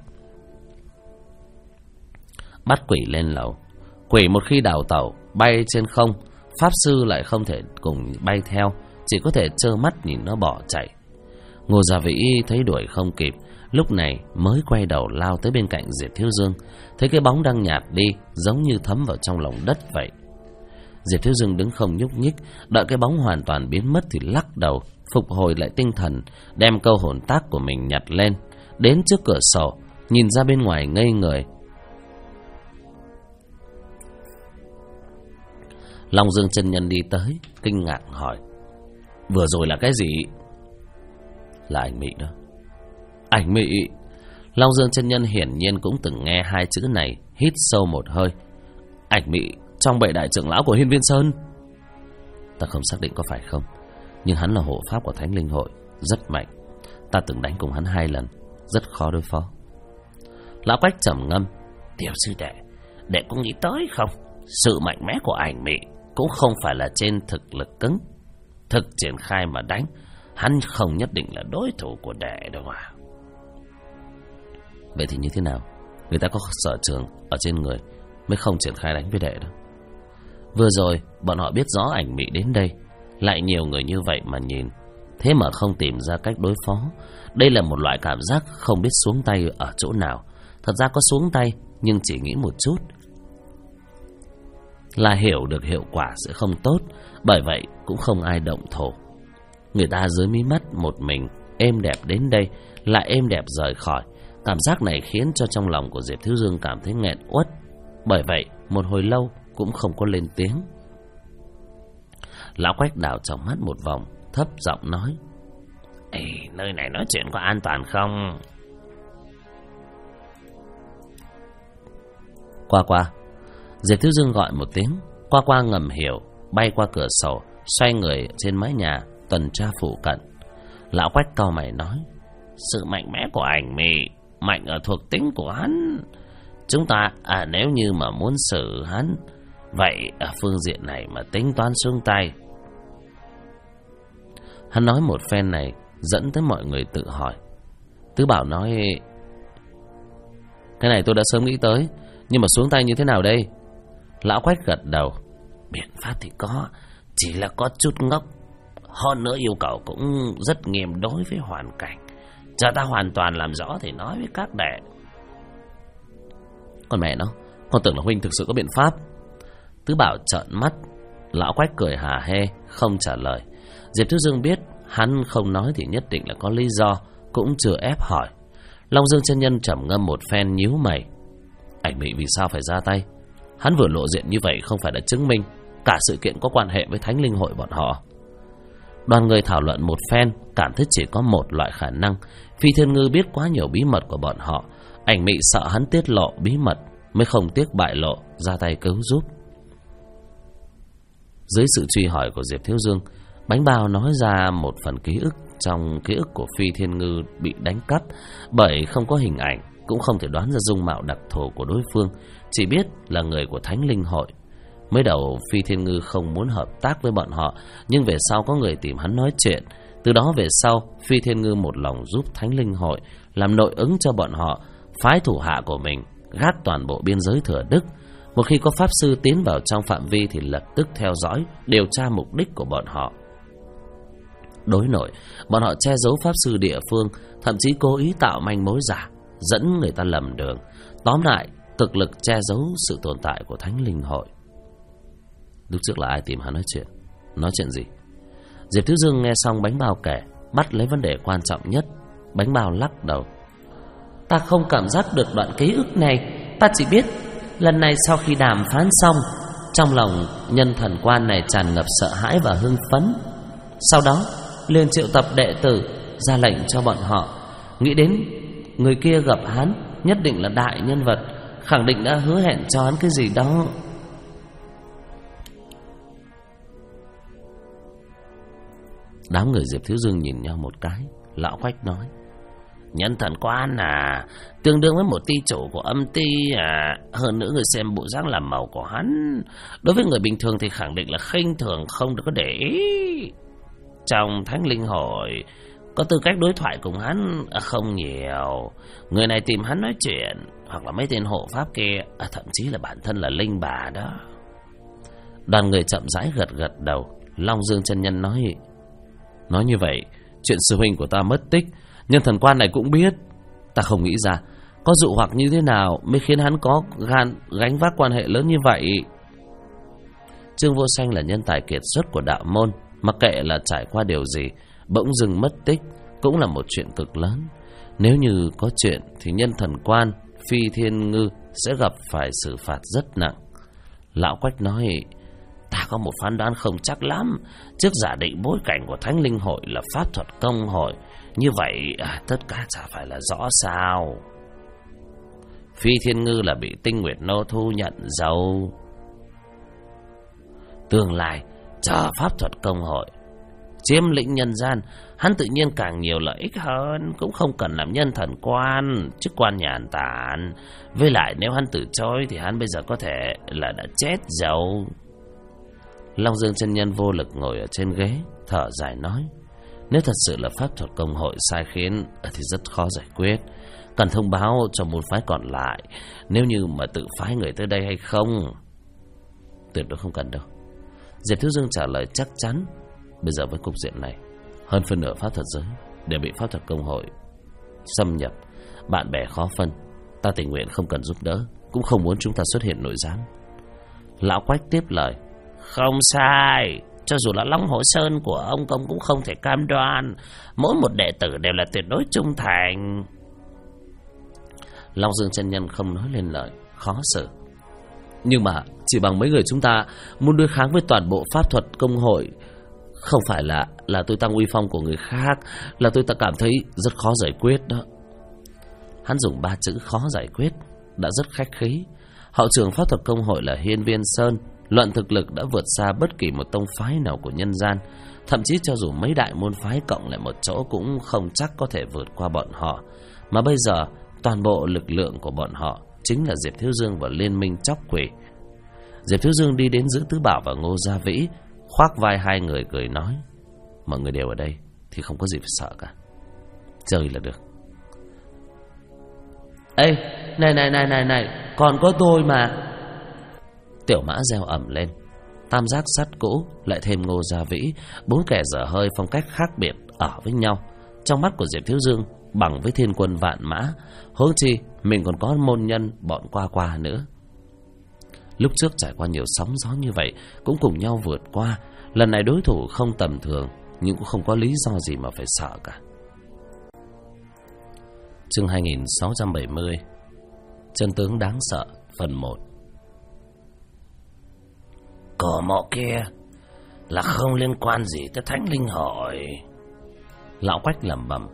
Bắt quỷ lên lầu. Quỷ một khi đào tẩu bay trên không, pháp sư lại không thể cùng bay theo, chỉ có thể trơ mắt nhìn nó bỏ chạy. Ngô Gia Vĩ thấy đuổi không kịp, lúc này mới quay đầu lao tới bên cạnh Diệp Thiếu Dương. Thấy cái bóng đang nhạt đi, giống như thấm vào trong lòng đất vậy. Diệp Thiếu Dương đứng không nhúc nhích, đợi cái bóng hoàn toàn biến mất thì lắc đầu, phục hồi lại tinh thần, đem câu hồn tác của mình nhặt lên, đến trước cửa sổ, nhìn ra bên ngoài ngây người. Long Dương chân nhân đi tới, kinh ngạc hỏi: vừa rồi là cái gì? Là ảnh mị đó. Ảnh mị? Long Dương chân nhân hiển nhiên cũng từng nghe hai chữ này, hít sâu một hơi. Ảnh mị trong 7 đại trưởng lão của Hiên Viên Sơn? Ta không xác định có phải không, nhưng hắn là hộ pháp của Thánh Linh Hội, rất mạnh. Ta từng đánh cùng hắn 2 lần, rất khó đối phó. Lão Quách trầm ngâm: tiểu sư đệ có nghĩ tới không? Sự mạnh mẽ của ảnh mị cũng không phải là trên thực lực cứng. Thực triển khai mà đánh, hắn không nhất định là đối thủ của đệ đâu à. Vậy thì như thế nào? Người ta có sở trường ở trên người mới không triển khai đánh với đệ đâu. Vừa rồi bọn họ biết rõ ảnh mị đến đây, lại nhiều người như vậy mà nhìn, thế mà không tìm ra cách đối phó. Đây là một loại cảm giác không biết xuống tay ở chỗ nào. Thật ra có xuống tay, nhưng chỉ nghĩ một chút là hiểu được hiệu quả sẽ không tốt, bởi vậy cũng không ai động thổ. Người ta dưới mí mắt một mình êm đẹp đến đây, lại êm đẹp rời khỏi. Cảm giác này khiến cho trong lòng của Diệp Thiếu Dương cảm thấy nghẹn uất, bởi vậy một hồi lâu cũng không có lên tiếng. Lão Quách đảo trong mắt một vòng, thấp giọng nói: ê, nơi này nói chuyện có an toàn không? Qua qua. Diệp Thiếu Dương gọi một tiếng. Qua qua ngầm hiểu, bay qua cửa sổ, xoay người trên mái nhà tuần tra phụ cận. Lão Quách cau mày nói: sự mạnh mẽ của ảnh mị mạnh ở thuộc tính của hắn. Chúng ta nếu như mà muốn xử hắn, vậy ở phương diện này mà tính toán xuống tay. Hắn nói một phen này dẫn tới mọi người tự hỏi. Tứ Bảo nói: cái này tôi đã sớm nghĩ tới, nhưng mà xuống tay như thế nào đây? Lão Quách gật đầu: Biện pháp thì có, chỉ là có chút ngốc. Hơn nữa yêu cầu cũng rất nghiêm đối với hoàn cảnh. Chờ ta hoàn toàn làm rõ thì nói với các đệ. Còn mẹ nó, con tưởng là huynh thực sự có biện pháp. Tứ Bảo trợn mắt. Lão Quách cười hả hê, không trả lời. Diệp Thiếu Dương biết hắn không nói thì nhất định là có lý do, cũng chưa ép hỏi. Long Dương chân nhân trầm ngâm một phen nhíu mày. Ảnh Mị vì sao phải ra tay? Hắn vừa lộ diện như vậy không phải đã chứng minh cả sự kiện có quan hệ với Thánh Linh Hội bọn họ. Đoàn người thảo luận một phen, cảm thấy chỉ có một loại khả năng. Phi Thiên Ngư biết quá nhiều bí mật của bọn họ. Ảnh Mị sợ hắn tiết lộ bí mật, mới không tiếc bại lộ, ra tay cứu giúp. Dưới sự truy hỏi của Diệp Thiếu Dương, Bánh Bao nói ra một phần ký ức trong ký ức của Phi Thiên Ngư bị đánh cắp. Bởi không có hình ảnh, cũng không thể đoán ra dung mạo đặc thù của đối phương, chỉ biết là người của Thánh Linh Hội. Mới đầu Phi Thiên Ngư không muốn hợp tác với bọn họ, nhưng về sau có người tìm hắn nói chuyện. Từ đó về sau, Phi Thiên Ngư một lòng giúp Thánh Linh Hội làm nội ứng cho bọn họ, phái thủ hạ của mình gác toàn bộ biên giới Thừa Đức. Một khi có pháp sư tiến vào trong phạm vi thì lập tức theo dõi, điều tra mục đích của bọn họ. Đối nội, bọn họ che giấu pháp sư địa phương, thậm chí cố ý tạo manh mối giả, dẫn người ta lầm đường. Tóm lại, cực lực che giấu sự tồn tại của Thánh Linh Hội. Lúc trước là ai tìm hắn nói chuyện? Nói chuyện gì? Diệp Thiếu Dương nghe xong Bánh Bao kể, bắt lấy vấn đề quan trọng nhất. Bánh Bao lắc đầu. Ta không cảm giác được đoạn ký ức này. Ta chỉ biết lần này sau khi đàm phán xong, trong lòng nhân thần quan này tràn ngập sợ hãi và hưng phấn. Sau đó liền triệu tập đệ tử, ra lệnh cho bọn họ. Nghĩ đến người kia gặp hắn nhất định là đại nhân vật, khẳng định đã hứa hẹn cho hắn cái gì đó. Đám người Diệp Thiếu Dương nhìn nhau một cái. Lão Quách nói. Nhân thần quan à, tương đương với một ty chủ của âm ty à. Hơn nữa người xem bộ dáng làm màu của hắn, đối với người bình thường thì khẳng định là khinh thường, không được có để ý. Trong Thánh Linh Hội có tư cách đối thoại cùng hắn không nhiều. Người này tìm hắn nói chuyện, hoặc là mấy tên hộ pháp kia, thậm chí là bản thân là linh bà đó. Đoàn người chậm rãi gật gật đầu. Long Dương chân nhân nói như vậy, chuyện sư huynh của ta mất tích, nhân thần quan này cũng biết. Ta không nghĩ ra có dụ hoặc như thế nào mới khiến hắn có gan gánh vác quan hệ lớn như vậy. Trương Vô Sanh là nhân tài kiệt xuất của đạo môn, mặc kệ là trải qua điều gì, bỗng dưng mất tích cũng là một chuyện cực lớn. Nếu như có chuyện thì nhân thần quan Phi Thiên Ngư sẽ gặp phải xử phạt rất nặng. Lão Quách nói. Ta có một phán đoán không chắc lắm. Trước giả định bối cảnh của Thánh Linh Hội là pháp thuật công hội, như vậy tất cả chả phải là rõ sao? Phi Thiên Ngư là bị Tinh Nguyệt Nô thu nhận giàu. Tương lai chờ pháp thuật công hội chiếm lĩnh nhân gian, hắn tự nhiên càng nhiều lợi ích hơn, cũng không cần làm nhân thần quan, chức quan nhàn tản. Với lại nếu hắn từ chối thì hắn bây giờ có thể là đã chết giàu. Long Dương chân nhân vô lực ngồi ở trên ghế, thở dài nói. Nếu thật sự là pháp thuật công hội sai khiến thì rất khó giải quyết, cần thông báo cho môn phái còn lại. Nếu như mà tự phái người tới đây hay không? Tuyệt đối không cần đâu. Diệp Thiếu Dương trả lời chắc chắn. Bây giờ với cục diện này, hơn phân nửa pháp thuật giới đều bị pháp thuật công hội xâm nhập, bạn bè khó phân. Ta tình nguyện không cần giúp đỡ, cũng không muốn chúng ta xuất hiện nội gián. Lão Quách tiếp lời. Không sai, cho dù là Long Hồ Sơn của ông công cũng không thể cam đoan mỗi một đệ tử đều là tuyệt đối trung thành. Long Dương chân nhân không nói lên lời, khó xử. Nhưng mà chỉ bằng mấy người chúng ta muốn đối kháng với toàn bộ pháp thuật công hội, không phải là tôi tăng uy phong của người khác, là tôi ta cảm thấy rất khó giải quyết đó. Hắn dùng 3 chữ khó giải quyết đã rất khách khí. Hậu trưởng pháp thuật công hội là Hiên Viên Sơn, luận thực lực đã vượt xa bất kỳ một tông phái nào của nhân gian. Thậm chí cho dù mấy đại môn phái cộng lại một chỗ cũng không chắc có thể vượt qua bọn họ. Mà bây giờ toàn bộ lực lượng của bọn họ chính là Diệp Thiếu Dương và Liên minh Chóc Quỷ. Diệp Thiếu Dương đi đến giữa Tứ Bảo và Ngô Gia Vĩ, khoác vai hai người cười nói. Mọi người đều ở đây thì không có gì phải sợ cả, chơi là được. Ê, này, còn có tôi mà. Tiểu Mã reo ầm lên. tam giác sắt cũ, lại thêm Ngô Gia Vĩ, 4 kẻ dở hơi phong cách khác biệt ở với nhau. Trong mắt của Diệp Thiếu Dương bằng với thiên quân vạn mã, huống chi mình còn có môn nhân bọn qua qua nữa. Lúc trước trải qua nhiều sóng gió như vậy, cũng cùng nhau vượt qua. Lần này đối thủ không tầm thường, nhưng cũng không có lý do gì mà phải sợ cả. Chương 2670, chân tướng đáng sợ, phần 1. Cổ mộ kia là không liên quan gì tới Thánh Linh Hội. Lão Quách lẩm bẩm.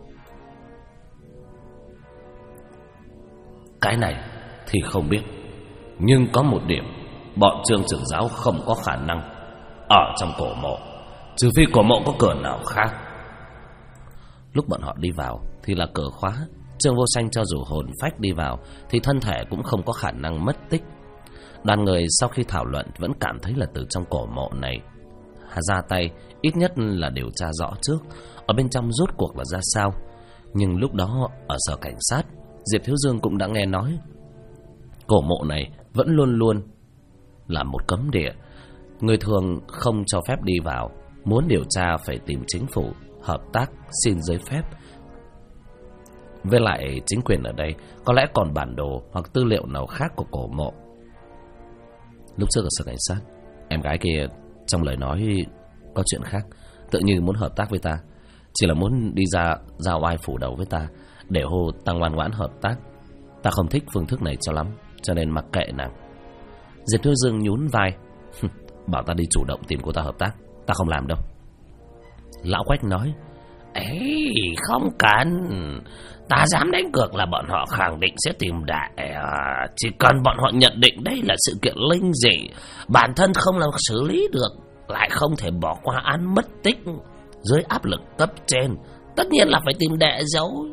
Cái này thì không biết, nhưng có một điểm, bọn Trương trưởng giáo không có khả năng ở trong cổ mộ, trừ phi cổ mộ có cửa nào khác. Lúc bọn họ đi vào thì là cửa khóa. Trương Vô Sanh cho dù hồn phách đi vào thì thân thể cũng không có khả năng mất tích. Đoàn người sau khi thảo luận vẫn cảm thấy là từ trong cổ mộ này ra tay, ít nhất là điều tra rõ trước ở bên trong rốt cuộc là ra sao. Nhưng lúc đó ở sở cảnh sát, Diệp Thiếu Dương cũng đã nghe nói cổ mộ này vẫn luôn luôn là một cấm địa, người thường không cho phép đi vào. Muốn điều tra phải tìm chính phủ hợp tác xin giấy phép. Với lại chính quyền ở đây có lẽ còn bản đồ hoặc tư liệu nào khác của cổ mộ. Lúc trước ở sở cảnh sát, em gái kia trong lời nói có chuyện khác, tự như muốn hợp tác với ta, chỉ là muốn đi ra giao oai phủ đầu với ta, để hô ta ngoan ngoãn hợp tác. Ta không thích phương thức này cho lắm, cho nên mặc kệ nàng. Diệp Thiếu Dương nhún vai. Bảo ta đi chủ động tìm cô ta hợp tác, ta không làm đâu. Lão Quách nói. Ấy, không cần. Ta dám đánh cược là bọn họ khẳng định sẽ tìm đại. Chỉ cần bọn họ nhận định đây là sự kiện linh dị, bản thân không làm xử lý được, lại không thể bỏ qua án mất tích, dưới áp lực cấp trên, tất nhiên là phải tìm đệ giấu.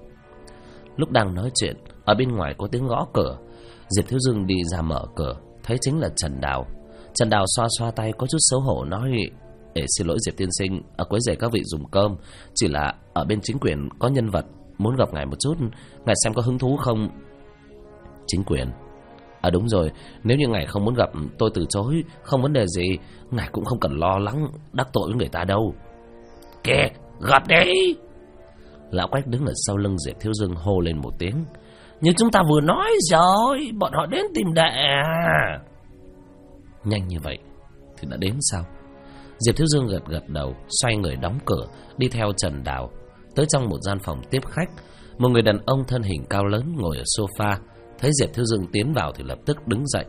Lúc đang nói chuyện, ở bên ngoài có tiếng gõ cửa. Diệp Thiếu Dương đi ra mở cửa, thấy chính là Trần Đào. Trần Đào xoa xoa tay có chút xấu hổ nói. Xin lỗi Diệp tiên sinh, quấy rầy các vị dùng cơm, chỉ là ở bên chính quyền có nhân vật muốn gặp ngài một chút, ngài xem có hứng thú không? Chính quyền? Đúng rồi, nếu như ngài không muốn gặp tôi từ chối, không vấn đề gì, ngài cũng không cần lo lắng đắc tội với người ta đâu. Kìa, gặp đi! Lão Quách đứng ở sau lưng Diệp Thiếu Dương hô lên một tiếng. Nhưng chúng ta vừa nói rồi, bọn họ đến tìm đệ à? Nhanh như vậy thì đã đến sao? Diệp Thiếu Dương gật gật đầu, xoay người đóng cửa, đi theo Trần Đào tới trong một gian phòng tiếp khách. Một người đàn ông thân hình cao lớn ngồi ở sofa, thấy Diệp Thiếu Dương tiến vào thì lập tức đứng dậy.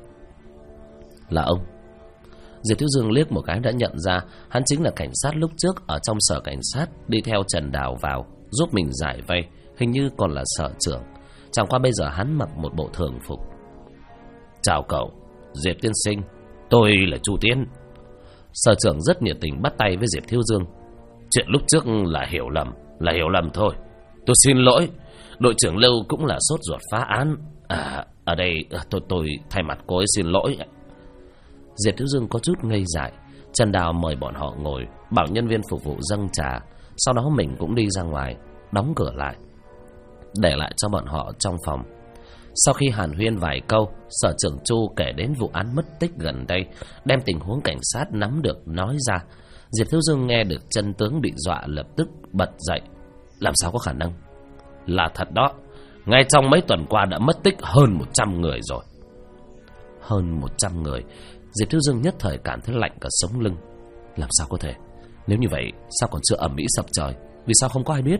Là ông? Diệp Thiếu Dương liếc một cái đã nhận ra hắn chính là cảnh sát lúc trước ở trong sở cảnh sát, đi theo Trần Đào vào giúp mình giải vây, hình như còn là sở trưởng. Chẳng qua bây giờ hắn mặc một bộ thường phục. Chào cậu, Diệp tiên sinh, tôi là Chu Tiến. Sở trưởng rất nhiệt tình bắt tay với Diệp Thiếu Dương. Chuyện lúc trước là hiểu lầm thôi. Tôi xin lỗi, đội trưởng Lưu cũng là sốt ruột phá án. Ở đây tôi thay mặt cô ấy xin lỗi. Diệp Thiếu Dương có chút ngây dại. Trần Đào mời bọn họ ngồi, bảo nhân viên phục vụ dâng trà. Sau đó mình cũng đi ra ngoài, đóng cửa lại, để lại cho bọn họ trong phòng. Sau khi hàn huyên vài câu, sở trưởng Chu kể đến vụ án mất tích gần đây, đem tình huống cảnh sát nắm được nói ra. Diệp Thiếu Dương nghe được chân tướng bị dọa, lập tức bật dậy. Làm sao có khả năng? Là thật đó, ngay trong mấy tuần qua đã mất tích hơn 100 người rồi. Hơn 100 người? Diệp Thiếu Dương nhất thời cảm thấy lạnh cả sống lưng. Làm sao có thể? Nếu như vậy sao còn chưa ầm ĩ sập trời? Vì sao không có ai biết?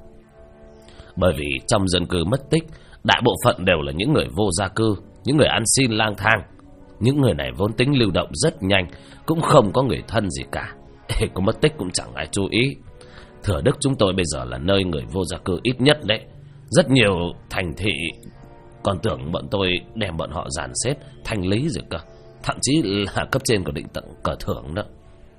Bởi vì trong dân cư mất tích, đại bộ phận đều là những người vô gia cư, những người ăn xin lang thang. Những người này vốn tính lưu động rất nhanh, cũng không có người thân gì cả. Có mất tích cũng chẳng ai chú ý. Thừa Đức chúng tôi bây giờ là nơi người vô gia cư ít nhất đấy. Rất nhiều thành thị còn tưởng bọn tôi đem bọn họ dàn xếp thanh lý rồi cơ. Thậm chí là cấp trên còn định tặng cờ thưởng đó.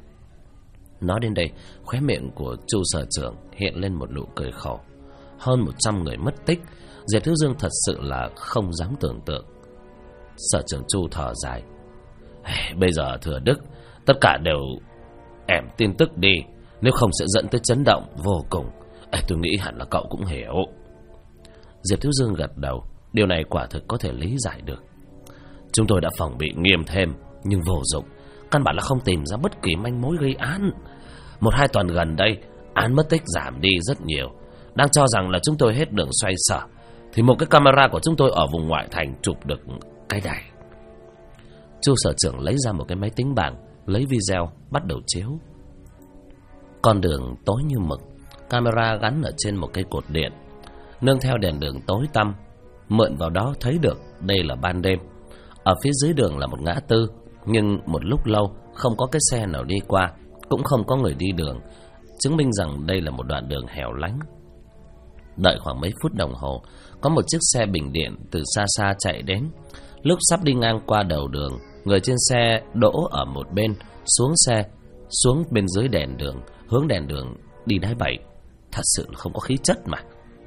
Nói đến đây, khóe miệng của Chu sở trưởng hiện lên một nụ cười khổ. Hơn 100 người mất tích, Diệp Thiếu Dương thật sự là không dám tưởng tượng. Sở trưởng Chu thở dài. Bây giờ Thừa Đức tất cả đều ẻm tin tức đi, nếu không sẽ dẫn tới chấn động vô cùng. Tôi nghĩ hẳn là cậu cũng hiểu. Diệp Thiếu Dương gật đầu. Điều này quả thực có thể lý giải được. Chúng tôi đã phòng bị nghiêm thêm, nhưng vô dụng. căn bản là không tìm ra bất kỳ manh mối gây án. 1-2 tuần gần đây, án mất tích giảm đi rất nhiều. Đang cho rằng là chúng tôi hết đường xoay sở, thì một cái camera của chúng tôi ở vùng ngoại thành chụp được cái này. Chu sở trưởng lấy ra một cái máy tính bảng, lấy video bắt đầu chiếu. Con đường tối như mực, camera gắn ở trên một cây cột điện, nương theo đèn đường tối tăm, mượn vào đó thấy được đây là ban đêm. Ở phía dưới đường là một ngã tư, nhưng một lúc lâu không có cái xe nào đi qua, cũng không có người đi đường, chứng minh rằng đây là một đoạn đường hẻo lánh. Đợi khoảng mấy phút đồng hồ, có một chiếc xe bình điện từ xa xa chạy đến. Lúc sắp đi ngang qua đầu đường, người trên xe đỗ ở một bên, xuống xe, xuống bên dưới đèn đường, hướng đèn đường đi đáy bậy. Thật sự là không có khí chất mà.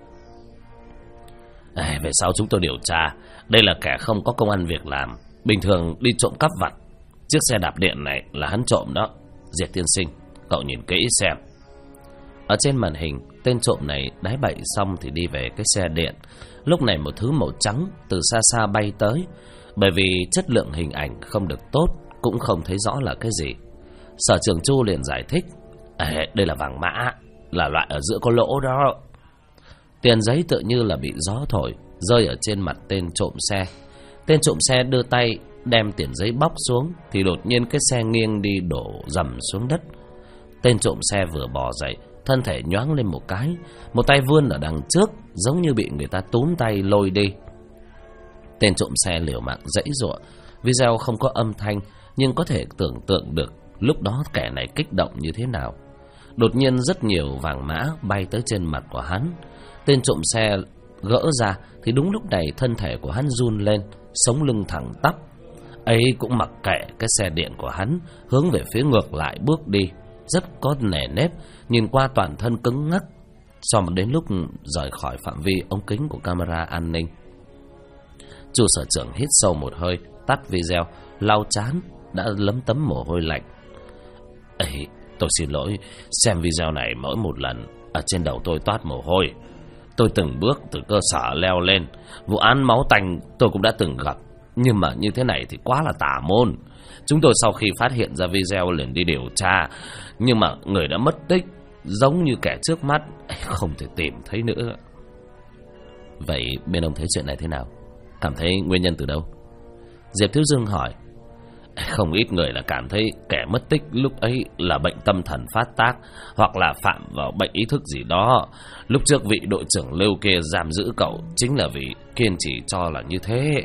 Về sau chúng tôi điều tra, đây là kẻ không có công ăn việc làm, bình thường đi trộm cắp vặt. Chiếc xe đạp điện này là hắn trộm đó. Diệp tiên sinh, cậu nhìn kỹ xem. Ở trên màn hình, tên trộm này đáy bậy xong thì đi về cái xe điện. Lúc này một thứ màu trắng từ xa xa bay tới. Bởi vì chất lượng hình ảnh không được tốt, cũng không thấy rõ là cái gì. Sở trưởng Chu liền giải thích: đây là vàng mã, là loại ở giữa có lỗ đó. Tiền giấy tự như là bị gió thổi, rơi ở trên mặt tên trộm xe. Tên trộm xe đưa tay đem tiền giấy bóc xuống, thì đột nhiên cái xe nghiêng đi đổ dầm xuống đất. Tên trộm xe vừa bò dậy, thân thể nhoáng lên một cái, một tay vươn ở đằng trước, giống như bị người ta túm tay lôi đi. Tên trộm xe liều mạng giãy giụa. Video không có âm thanh, nhưng có thể tưởng tượng được lúc đó kẻ này kích động như thế nào. Đột nhiên rất nhiều vàng mã bay tới trên mặt của hắn. Tên trộm xe gỡ ra thì đúng lúc này thân thể của hắn run lên, sống lưng thẳng tắp. Ấy cũng mặc kệ cái xe điện của hắn, hướng về phía ngược lại bước đi, rất có nề nếp, nhìn qua toàn thân cứng ngắc. Cho đến lúc rời khỏi phạm vi ống kính của camera an ninh, Chu sở trưởng hít sâu một hơi, tắt video, lau trán đã lấm tấm mồ hôi lạnh. Tôi xin lỗi, xem video này mỗi một lần ở trên đầu tôi toát mồ hôi. Tôi từng bước từ cơ sở leo lên, vụ án máu tanh tôi cũng đã từng gặp, nhưng mà như thế này thì quá là tà môn. Chúng tôi sau khi phát hiện ra video liền đi điều tra, nhưng mà người đã mất tích, giống như kẻ trước mắt, không thể tìm thấy nữa. Vậy bên ông thấy chuyện này thế nào? Cảm thấy nguyên nhân từ đâu? Diệp Thiếu Dương hỏi. Không ít người là cảm thấy kẻ mất tích lúc ấy là bệnh tâm thần phát tác, hoặc là phạm vào bệnh ý thức gì đó. Lúc trước vị đội trưởng Lưu kia giam giữ cậu chính là vì kiên trì cho là như thế.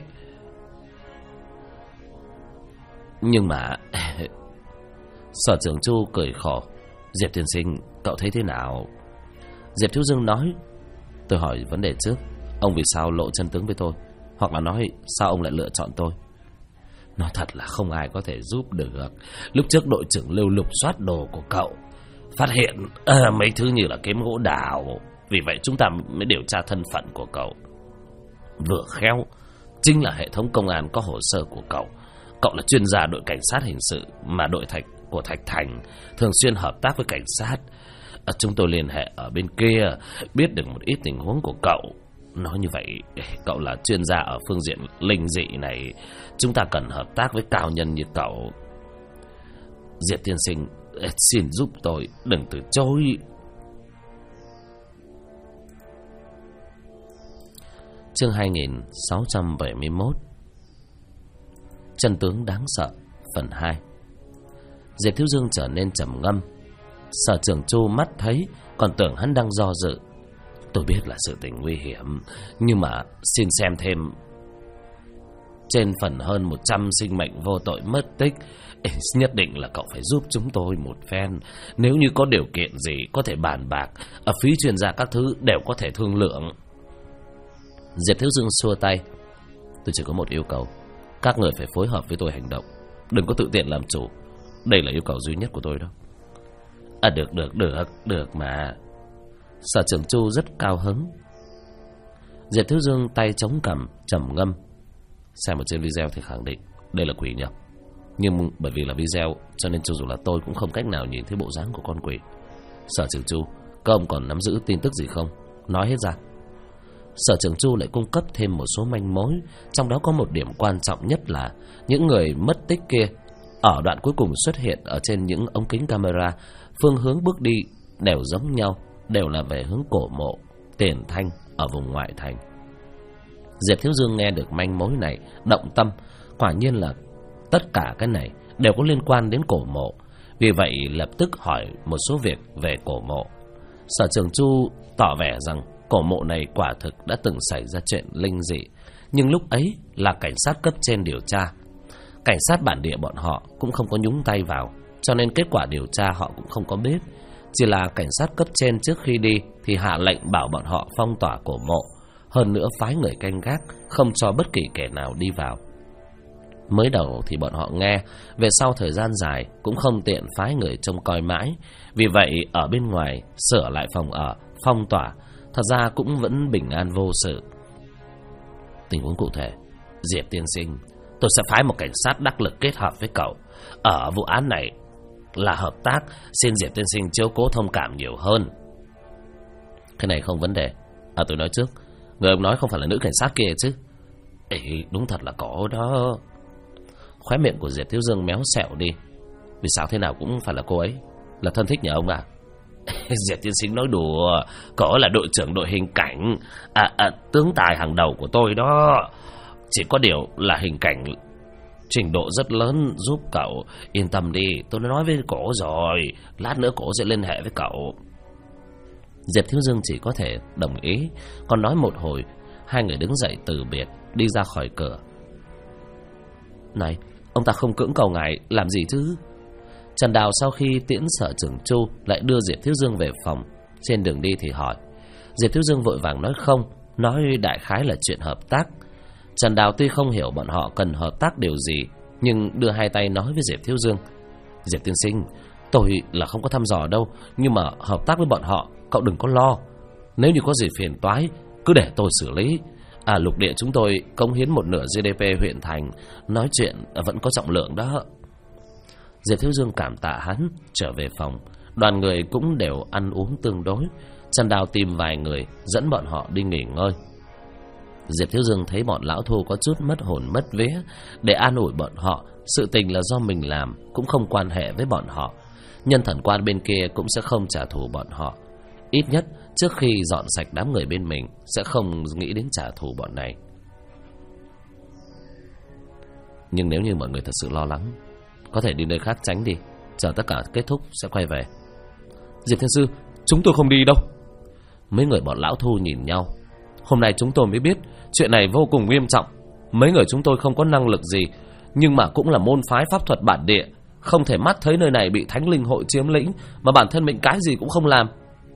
Nhưng mà Sở trưởng Chu cười khổ. Diệp tiên sinh, cậu thấy thế nào? Diệp Thiếu Dương nói. Tôi hỏi vấn đề trước, ông vì sao lộ chân tướng với tôi? Hoặc là nói sao ông lại lựa chọn tôi? Nói thật là không ai có thể giúp được. Lúc trước đội trưởng Lưu lục soát đồ của cậu, phát hiện mấy thứ như là kiếm gỗ đào. Vì vậy chúng ta mới điều tra thân phận của cậu. Vừa khéo chính là hệ thống công an có hồ sơ của cậu. Cậu là chuyên gia đội cảnh sát hình sự mà đội của Thạch Thành thường xuyên hợp tác với cảnh sát. Chúng tôi liên hệ ở bên kia, biết được một ít tình huống của cậu. Nói như vậy, cậu là chuyên gia ở phương diện linh dị này, chúng ta cần hợp tác với cao nhân như cậu. Diệp tiên sinh, xin giúp tôi, đừng từ chối. Chương 2671 Chân tướng đáng sợ, phần 2. Diệp Thiếu Dương trở nên trầm ngâm. Sở trưởng Chu mắt thấy còn tưởng hắn đang do dự. Tôi biết là sự tình nguy hiểm, nhưng mà xin xem thêm. Trên phần hơn 100 sinh mệnh vô tội mất tích, nhất định là cậu phải giúp chúng tôi một phen. Nếu như có điều kiện gì có thể bàn bạc, ở phí chuyên gia các thứ đều có thể thương lượng. Diệp Thiếu Dương xua tay. Tôi chỉ có một yêu cầu, các người phải phối hợp với tôi hành động, đừng có tự tiện làm chủ. Đây là yêu cầu duy nhất của tôi đó. Được mà. Sở trưởng Chu rất cao hứng. Diệp Thiếu Dương tay chống cằm trầm ngâm. Xem ở trên video thì khẳng định đây là quỷ nhập, nhưng bởi vì là video cho nên cho dù là tôi cũng không cách nào nhìn thấy bộ dáng của con quỷ. Sở trưởng Chu, các ông còn nắm giữ tin tức gì không? Nói hết ra. Sở trưởng Chu lại cung cấp thêm một số manh mối, trong đó có một điểm quan trọng nhất là những người mất tích kia ở đoạn cuối cùng xuất hiện ở trên những ống kính camera. Phương hướng bước đi đều giống nhau, đều là về hướng cổ mộ Tiền Thanh ở vùng ngoại thành. Diệp Thiếu Dương nghe được manh mối này, động tâm. Quả nhiên là tất cả cái này đều có liên quan đến cổ mộ. Vì vậy lập tức hỏi một số việc về cổ mộ. Sở Trường Chu tỏ vẻ rằng cổ mộ này quả thực đã từng xảy ra chuyện linh dị, nhưng lúc ấy là cảnh sát cấp trên điều tra. Cảnh sát bản địa bọn họ cũng không có nhúng tay vào, cho nên kết quả điều tra họ cũng không có biết. Chỉ là cảnh sát cấp trên trước khi đi thì hạ lệnh bảo bọn họ phong tỏa cổ mộ, hơn nữa phái người canh gác, không cho bất kỳ kẻ nào đi vào. Mới đầu thì bọn họ nghe, về sau thời gian dài cũng không tiện phái người trông coi mãi. Vì vậy ở bên ngoài sửa lại phòng ở, phong tỏa, thật ra cũng vẫn bình an vô sự. Tình huống cụ thể, Diệp tiên sinh, tôi sẽ phái một cảnh sát đắc lực kết hợp với cậu. Ở vụ án này là hợp tác, xin Diệp tiên sinh chiếu cố thông cảm nhiều hơn. Cái này không vấn đề. Tôi nói trước, người ông nói không phải là nữ cảnh sát kia chứ? Ê, đúng thật là có đó. Khóe miệng của Diệp Thiếu Dương méo xẹo đi. Vì sao thế nào cũng phải là cô ấy, là thân thích nhà ông à? Diệp tiên sinh nói đùa, có là đội trưởng đội hình cảnh, tướng tài hàng đầu của tôi đó. Chỉ có điều là hình cảnh trình độ rất lớn giúp cậu. Yên tâm đi, tôi đã nói với cổ rồi, lát nữa cổ sẽ liên hệ với cậu. Diệp Thiếu Dương chỉ có thể đồng ý. Còn nói một hồi, hai người đứng dậy từ biệt, đi ra khỏi cửa. Này, ông ta không cưỡng cầu ngài làm gì chứ? Trần Đào sau khi tiễn Sở Trưởng Chu lại đưa Diệp Thiếu Dương về phòng. Trên đường đi thì hỏi. Diệp Thiếu Dương vội vàng nói không, nói đại khái là chuyện hợp tác. Trần Đào tuy không hiểu bọn họ cần hợp tác điều gì, nhưng đưa hai tay nói với Diệp Thiếu Dương. Diệp tiên sinh, tôi là không có thăm dò đâu, nhưng mà hợp tác với bọn họ cậu đừng có lo. Nếu như có gì phiền toái, cứ để tôi xử lý. Lục địa chúng tôi cống hiến một nửa GDP huyện thành, nói chuyện vẫn có trọng lượng đó. Diệp Thiếu Dương cảm tạ hắn, trở về phòng. Đoàn người cũng đều ăn uống tương đối. Trần Đào tìm vài người dẫn bọn họ đi nghỉ ngơi. Diệp Thiếu Dương thấy bọn lão thu có chút mất hồn mất vía, để an ủi bọn họ, sự tình là do mình làm, cũng không quan hệ với bọn họ. Nhân thần quan bên kia cũng sẽ không trả thù bọn họ. Ít nhất trước khi dọn sạch đám người bên mình, sẽ không nghĩ đến trả thù bọn này. Nhưng nếu như mọi người thật sự lo lắng, có thể đi nơi khác tránh đi, chờ tất cả kết thúc sẽ quay về. Diệp Thiên Sư, chúng tôi không đi đâu. Mấy người bọn lão thu nhìn nhau. Hôm nay chúng tôi mới biết chuyện này vô cùng nghiêm trọng. Mấy người chúng tôi không có năng lực gì, nhưng mà cũng là môn phái pháp thuật bản địa, không thể mắt thấy nơi này bị Thánh Linh hội chiếm lĩnh mà bản thân mình cái gì cũng không làm.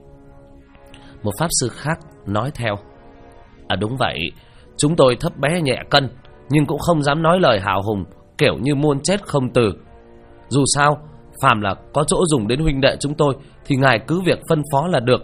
Một pháp sư khác nói theo. Đúng vậy, chúng tôi thấp bé nhẹ cân, nhưng cũng không dám nói lời hào hùng, kiểu như muôn chết không từ. Dù sao, phàm là có chỗ dùng đến huynh đệ chúng tôi thì ngài cứ việc phân phó là được.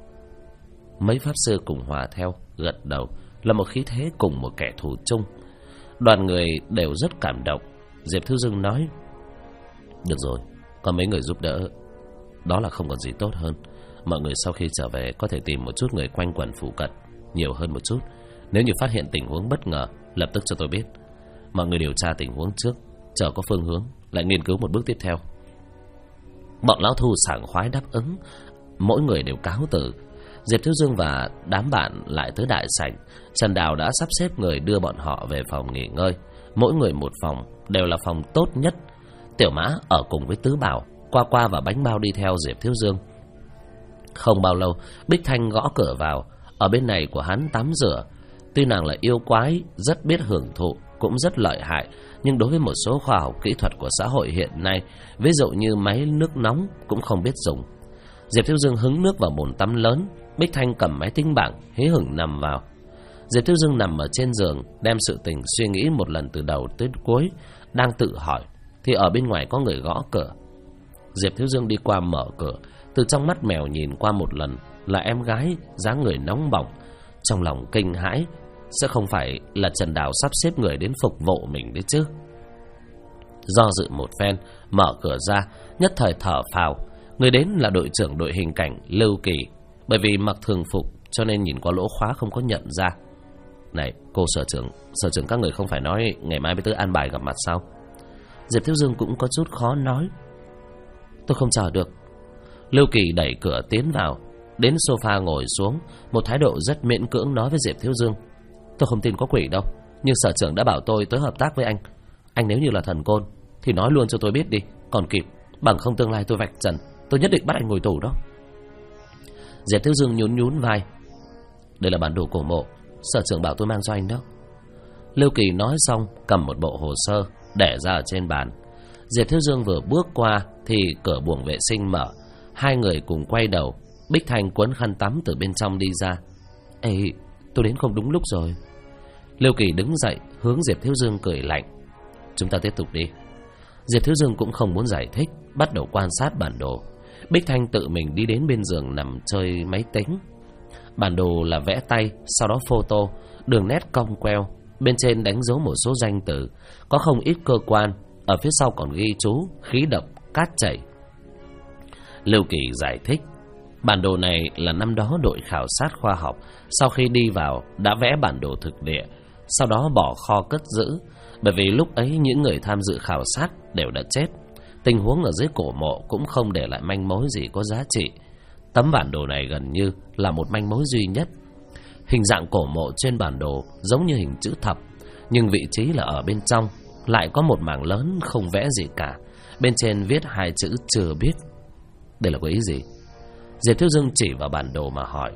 Mấy pháp sư cùng hòa theo, gật đầu, là một khí thế cùng một kẻ thù chung. Đoàn người đều rất cảm động. Diệp Thiếu Dương nói. Được rồi, có mấy người giúp đỡ, đó là không còn gì tốt hơn. Mọi người sau khi trở về có thể tìm một chút người quanh quẩn phụ cận, nhiều hơn một chút. Nếu như phát hiện tình huống bất ngờ, lập tức cho tôi biết. Mọi người điều tra tình huống trước, chờ có phương hướng lại nghiên cứu một bước tiếp theo. Bọn lão thu sảng khoái đáp ứng. Mỗi người đều cáo từ. Diệp Thiếu Dương và đám bạn lại tới đại sảnh. Trần Đào đã sắp xếp người đưa bọn họ về phòng nghỉ ngơi. Mỗi người một phòng, đều là phòng tốt nhất. Tiểu Mã ở cùng với Tứ Bảo, Qua Qua và Bánh Bao đi theo Diệp Thiếu Dương. Không bao lâu, Bích Thanh gõ cửa vào. Ở bên này của hắn tắm rửa. Tuy nàng là yêu quái, rất biết hưởng thụ, cũng rất lợi hại, nhưng đối với một số khoa học kỹ thuật của xã hội hiện nay, ví dụ như máy nước nóng, cũng không biết dùng. Diệp Thiếu Dương hứng nước vào bồn tắm lớn. Bích Thanh cầm máy tính bảng hí hửng nằm vào. Diệp Thiếu Dương nằm ở trên giường, đem sự tình suy nghĩ một lần từ đầu tới cuối, đang tự hỏi thì ở bên ngoài có người gõ cửa. Diệp Thiếu Dương đi qua mở cửa, từ trong mắt mèo nhìn qua một lần là em gái dáng người nóng bỏng. Trong lòng kinh hãi, sẽ không phải là Trần Đào sắp xếp người đến phục vụ mình đấy chứ. Do dự một phen, mở cửa ra, nhất thời thở phào. Người đến là đội trưởng đội hình cảnh Lưu Kỳ. Bởi vì mặc thường phục cho nên nhìn qua lỗ khóa không có nhận ra. Này cô sở trưởng các người không phải nói ngày mai mới tới an bài gặp mặt sao? Diệp Thiếu Dương cũng có chút khó nói. Tôi không chờ được. Lưu Kỳ đẩy cửa tiến vào, đến sofa ngồi xuống, một thái độ rất miễn cưỡng nói với Diệp Thiếu Dương. Tôi không tin có quỷ đâu, nhưng sở trưởng đã bảo tôi tới hợp tác với anh. Anh nếu như là thần côn thì nói luôn cho tôi biết đi, còn kịp, bằng không tương lai tôi vạch trần, tôi nhất định bắt anh ngồi tù đó. Diệp Thiếu Dương nhún nhún vai. Đây là bản đồ cổ mộ, sở trưởng bảo tôi mang cho anh đó. Lưu Kỳ nói xong cầm một bộ hồ sơ để ra ở trên bàn. Diệp Thiếu Dương vừa bước qua thì cửa buồng vệ sinh mở, hai người cùng quay đầu. Bích Thanh quấn khăn tắm từ bên trong đi ra. Ê, tôi đến không đúng lúc rồi. Lưu Kỳ đứng dậy hướng Diệp Thiếu Dương cười lạnh. Chúng ta tiếp tục đi. Diệp Thiếu Dương cũng không muốn giải thích, bắt đầu quan sát bản đồ. Bích Thanh tự mình đi đến bên giường nằm chơi máy tính. Bản đồ là vẽ tay, sau đó photo, đường nét cong queo, bên trên đánh dấu một số danh từ, có không ít cơ quan, ở phía sau còn ghi chú khí độc, cát chảy. Lưu Kỳ giải thích, bản đồ này là năm đó đội khảo sát khoa học sau khi đi vào đã vẽ bản đồ thực địa, sau đó bỏ kho cất giữ, bởi vì lúc ấy những người tham dự khảo sát đều đã chết. Tình huống ở dưới cổ mộ cũng không để lại manh mối gì có giá trị. Tấm bản đồ này gần như là một manh mối duy nhất. Hình dạng cổ mộ trên bản đồ giống như hình chữ thập, nhưng vị trí là ở bên trong, lại có một mảng lớn không vẽ gì cả. Bên trên viết hai chữ chưa biết. Đây là có ý gì? Diệp Thiếu Dương chỉ vào bản đồ mà hỏi.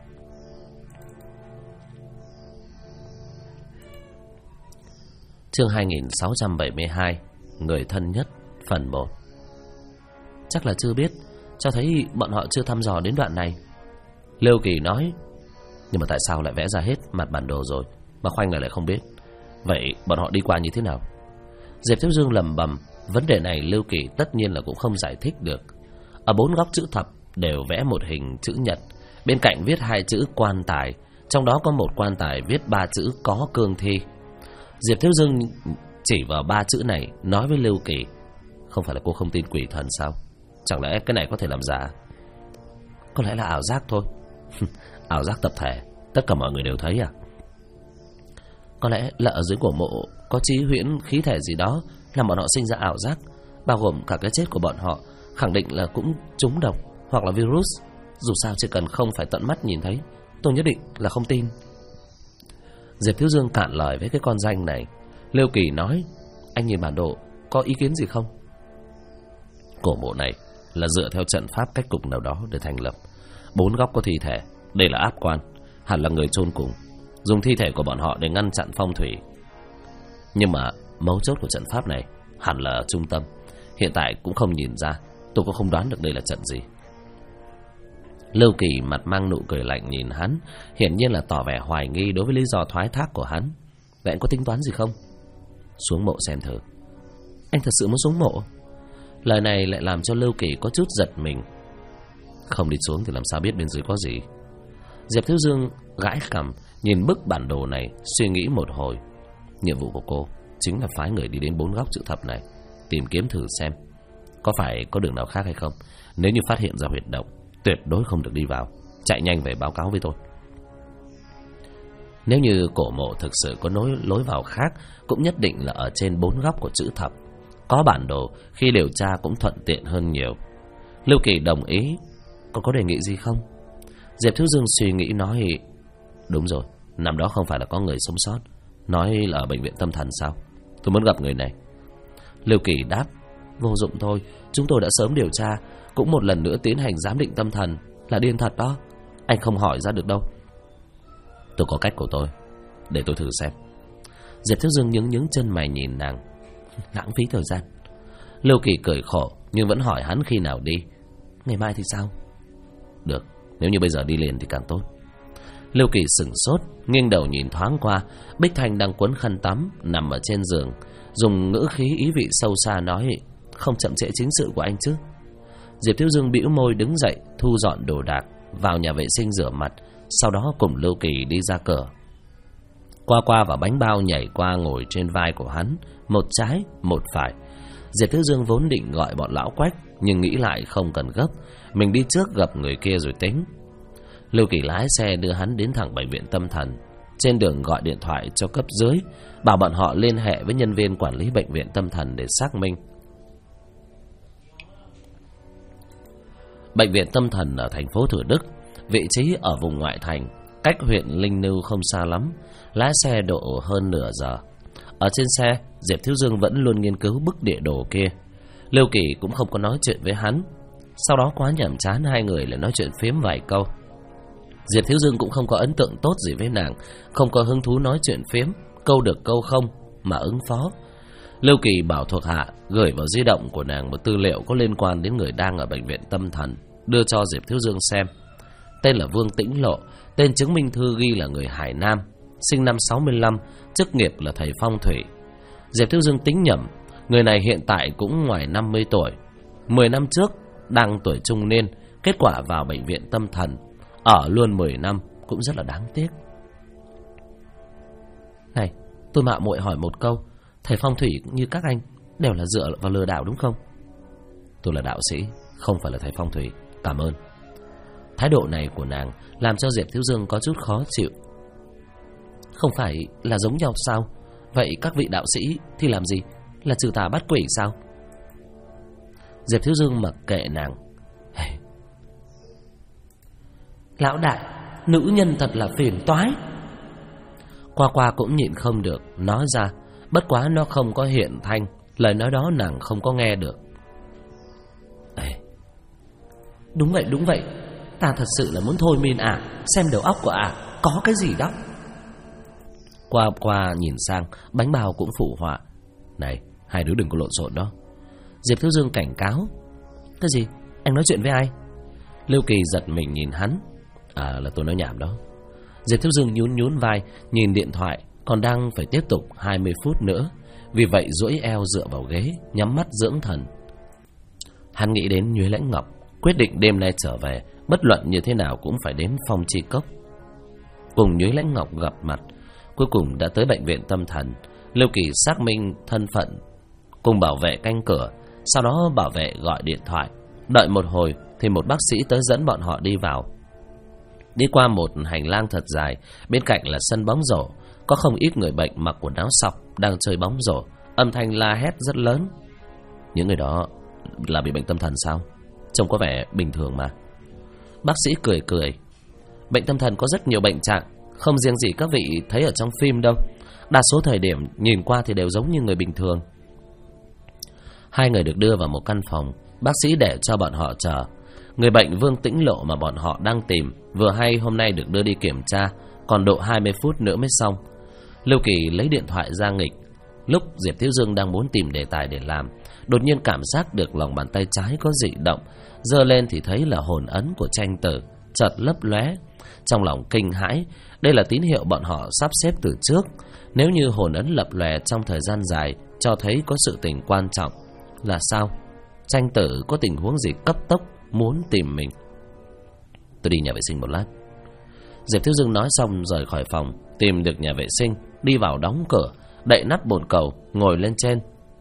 Chương 2672, Người thân nhất, phần 1. Chắc là chưa biết, cho thấy bọn họ chưa thăm dò đến đoạn này. Lưu Kỳ nói. Nhưng mà tại sao lại vẽ ra hết mặt bản đồ rồi mà khoanh lại không biết? Vậy bọn họ đi qua như thế nào? Diệp Thiếu Dương lẩm bẩm. Vấn đề này Lưu Kỳ tất nhiên là cũng không giải thích được. Ở bốn góc chữ thập đều vẽ một hình chữ nhật, bên cạnh viết hai chữ quan tài, trong đó có một quan tài viết ba chữ có cương thi. Diệp Thiếu Dương chỉ vào ba chữ này nói với Lưu Kỳ. Không phải là cô không tin quỷ thần sao? Chẳng lẽ cái này có thể làm giả? Có lẽ là ảo giác thôi. Ảo giác tập thể, tất cả mọi người đều thấy à? Có lẽ là ở dưới cổ mộ có trí huyễn khí thể gì đó làm bọn họ sinh ra ảo giác, bao gồm cả cái chết của bọn họ khẳng định là cũng trúng độc hoặc là virus. Dù sao chỉ cần không phải tận mắt nhìn thấy, tôi nhất định là không tin. Diệp Thiếu Dương cạn lời với cái con danh này. Lưu Kỳ nói. Anh nhìn bản đồ có ý kiến gì không? Cổ mộ này là dựa theo trận pháp cách cục nào đó để thành lập. Bốn góc có thi thể, đây là áp quan, hẳn là người chôn cùng, dùng thi thể của bọn họ để ngăn chặn phong thủy. Nhưng mà mấu chốt của trận pháp này hẳn là ở trung tâm. Hiện tại cũng không nhìn ra, tôi cũng không đoán được đây là trận gì. Lưu Kỳ mặt mang nụ cười lạnh nhìn hắn, hiển nhiên là tỏ vẻ hoài nghi đối với lý do thoái thác của hắn. Vậy anh có tính toán gì không? Xuống mộ xem thử. Anh thật sự muốn xuống mộ? Lời này lại làm cho Lưu Kỳ có chút giật mình. Không đi xuống thì làm sao biết bên dưới có gì? Diệp Thiếu Dương gãi cằm, nhìn bức bản đồ này, suy nghĩ một hồi. Nhiệm vụ của cô chính là phái người đi đến bốn góc chữ thập này, tìm kiếm thử xem có phải có đường nào khác hay không. Nếu như phát hiện ra huyệt động, tuyệt đối không được đi vào, chạy nhanh về báo cáo với tôi. Nếu như cổ mộ thực sự có lối vào khác, cũng nhất định là ở trên bốn góc của chữ thập. Có bản đồ, khi điều tra cũng thuận tiện hơn nhiều. Lưu Kỳ đồng ý. Còn có đề nghị gì không? Diệp Thiếu Dương suy nghĩ nói. Đúng rồi, năm đó không phải là có người sống sót, nói là ở bệnh viện tâm thần sao? Tôi muốn gặp người này. Lưu Kỳ đáp. Vô dụng thôi, chúng tôi đã sớm điều tra, cũng một lần nữa tiến hành giám định tâm thần. Là điên thật đó, anh không hỏi ra được đâu. Tôi có cách của tôi, để tôi thử xem. Diệp Thiếu Dương nhướng chân mày nhìn nàng. Lãng phí thời gian. Lưu Kỳ cười khổ, nhưng vẫn hỏi hắn khi nào đi. Ngày mai thì sao? Được, nếu như bây giờ đi liền thì càng tốt. Lưu Kỳ sửng sốt, nghiêng đầu nhìn thoáng qua. Bích Thanh đang quấn khăn tắm, nằm ở trên giường, dùng ngữ khí ý vị sâu xa nói. Không chậm trễ chính sự của anh chứ? Diệp Thiếu Dương bĩu môi đứng dậy, thu dọn đồ đạc, vào nhà vệ sinh rửa mặt, sau đó cùng Lưu Kỳ đi ra cửa. Qua vào bánh bao nhảy qua ngồi trên vai của hắn, một trái, một phải. Diệp Thiếu Dương vốn định gọi bọn lão Quách, nhưng nghĩ lại không cần gấp, mình đi trước gặp người kia rồi tính. Lưu Kỳ lái xe đưa hắn đến thẳng bệnh viện tâm thần. trên đường gọi điện thoại cho cấp dưới, bảo bọn họ liên hệ với nhân viên quản lý bệnh viện tâm thần để xác minh. Bệnh viện tâm thần ở thành phố Thủ Đức, vị trí ở vùng ngoại thành, cách huyện Linh Nưu không xa lắm, lái xe độ hơn nửa giờ. Ở trên xe, Diệp Thiếu Dương vẫn luôn nghiên cứu bức địa đồ kia. Lưu Kỳ cũng không có nói chuyện với hắn. Sau đó quá nhàm chán, hai người lại nói chuyện phiếm vài câu. Diệp Thiếu Dương cũng không có ấn tượng tốt gì với nàng, không có hứng thú nói chuyện phiếm, câu được câu không mà ứng phó. Lưu Kỳ bảo thuộc hạ gửi vào di động của nàng một tư liệu có liên quan đến người đang ở bệnh viện tâm thần, đưa cho Diệp Thiếu Dương xem. Tên là Vương Tĩnh Lộ, tên chứng minh thư ghi là người Hải Nam, sinh năm 65, chức nghiệp là thầy phong thủy. Diệp Thiếu Dương tính nhầm, người này hiện tại cũng ngoài 50 tuổi. 10 năm trước, đang tuổi trung niên, kết quả vào bệnh viện tâm thần, ở luôn 10 năm, cũng rất là đáng tiếc. Này, tôi mạo muội hỏi một câu, thầy phong thủy như các anh đều là dựa vào lừa đảo đúng không? Tôi là đạo sĩ, không phải là thầy phong thủy, cảm ơn. Thái độ này của nàng làm cho Diệp Thiếu Dương có chút khó chịu. Không phải là giống nhau sao? Vậy các vị đạo sĩ thì làm gì? Là trừ tà bắt quỷ sao? Diệp Thiếu Dương mặc kệ nàng. Lão đại, nữ nhân thật là phiền toái. Qua cũng nhịn không được nói ra, bất quá nó không có hiện thanh, lời nói đó nàng không có nghe được. Đúng vậy, ta thật sự là muốn thôi miên xem đầu óc của có cái gì đó. Qua nhìn sang, bánh bao cũng phụ họa. Này, hai đứa đừng có lộn xộn đó. Diệp Thiếu Dương cảnh cáo. Cái gì? Anh nói chuyện với ai? Lưu Kỳ giật mình nhìn hắn. Là tôi nói nhảm đó. Diệp Thiếu Dương nhún vai, nhìn điện thoại, còn đang phải tiếp tục 20 phút nữa. Vì vậy duỗi eo dựa vào ghế, nhắm mắt dưỡng thần. Hắn nghĩ đến Nhuế Lãnh Ngọc, quyết định đêm nay trở về, bất luận như thế nào cũng phải đến Phong Chi Cốc. Cùng Nhuế Lãnh Ngọc gặp mặt, cuối cùng đã tới bệnh viện tâm thần. Lưu Kỳ xác minh thân phận, cùng bảo vệ canh cửa. Sau đó bảo vệ gọi điện thoại. Đợi một hồi thì một bác sĩ tới dẫn bọn họ đi vào. Đi qua một hành lang thật dài, bên cạnh là sân bóng rổ. Có không ít người bệnh mặc quần áo sọc đang chơi bóng rổ, âm thanh la hét rất lớn. Những người đó là bị bệnh tâm thần sao? Trông có vẻ bình thường mà. Bác sĩ cười. Bệnh tâm thần có rất nhiều bệnh trạng, không riêng gì các vị thấy ở trong phim đâu. Đa số thời điểm nhìn qua thì đều giống như người bình thường. Hai người được đưa vào một căn phòng, bác sĩ để cho bọn họ chờ. Người bệnh Vương Tĩnh Lộ mà bọn họ đang tìm vừa hay hôm nay được đưa đi kiểm tra, còn độ 20 phút nữa mới xong. Lưu Kỳ lấy điện thoại ra nghịch. Lúc Diệp Thiếu Dương đang muốn tìm đề tài để làm, đột nhiên cảm giác được lòng bàn tay trái có dị động. Giơ lên thì thấy là hồn ấn của Tranh Tử, chợt lấp lóe. Trong lòng kinh hãi, đây là tín hiệu bọn họ sắp xếp từ trước. Nếu như hồn ấn lập lòe trong thời gian dài, cho thấy có sự tình quan trọng. Là sao? Tranh Tử có tình huống gì cấp tốc muốn tìm mình? Tôi đi nhà vệ sinh một lát. Diệp Thiếu Dương nói xong rời khỏi phòng, tìm được nhà vệ sinh, đi vào đóng cửa, đậy nắp bồn cầu, ngồi lên trên.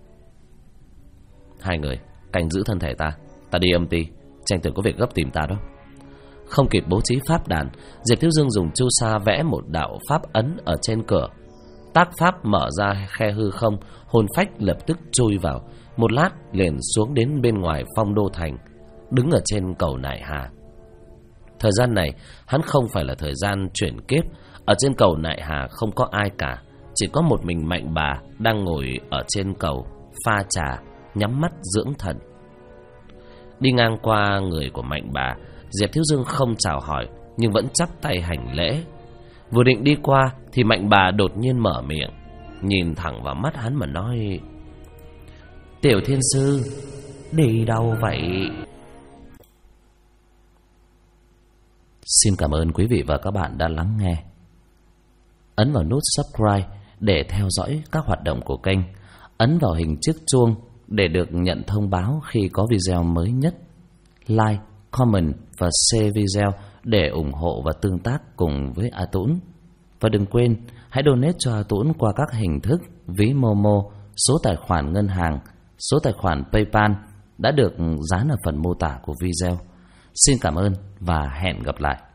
Hai người canh giữ thân thể ta đi âm ty, Tranh Tử có việc gấp tìm ta đó. Không kịp bố trí pháp đàn, Diệp Thiếu Dương dùng chu sa vẽ một đạo pháp ấn ở trên cửa. Tác pháp mở ra khe hư không, hồn phách lập tức chui vào. Một lát liền xuống đến bên ngoài Phong Đô Thành, đứng ở trên cầu Nại Hà. Thời gian này hắn không phải là thời gian chuyển kiếp. Ở trên cầu Nại Hà không có ai cả, chỉ có một mình Mạnh Bà đang ngồi ở trên cầu pha trà, nhắm mắt dưỡng thần. Đi ngang qua người của Mạnh Bà, Diệp Thiếu Dương không chào hỏi, nhưng vẫn chắp tay hành lễ. Vừa định đi qua thì Mạnh Bà đột nhiên mở miệng, nhìn thẳng vào mắt hắn mà nói: Tiểu Thiên Sư, đi đâu vậy? Xin cảm ơn quý vị và các bạn đã lắng nghe. Ấn vào nút subscribe để theo dõi các hoạt động của kênh. Ấn vào hình chiếc chuông để được nhận thông báo khi có video mới nhất. Like, comment và share video để ủng hộ và tương tác cùng với A Tũng. Và đừng quên hãy donate cho A Tũng qua các hình thức ví Momo, số tài khoản ngân hàng, số tài khoản PayPal đã được dán ở phần mô tả của video. Xin cảm ơn và hẹn gặp lại.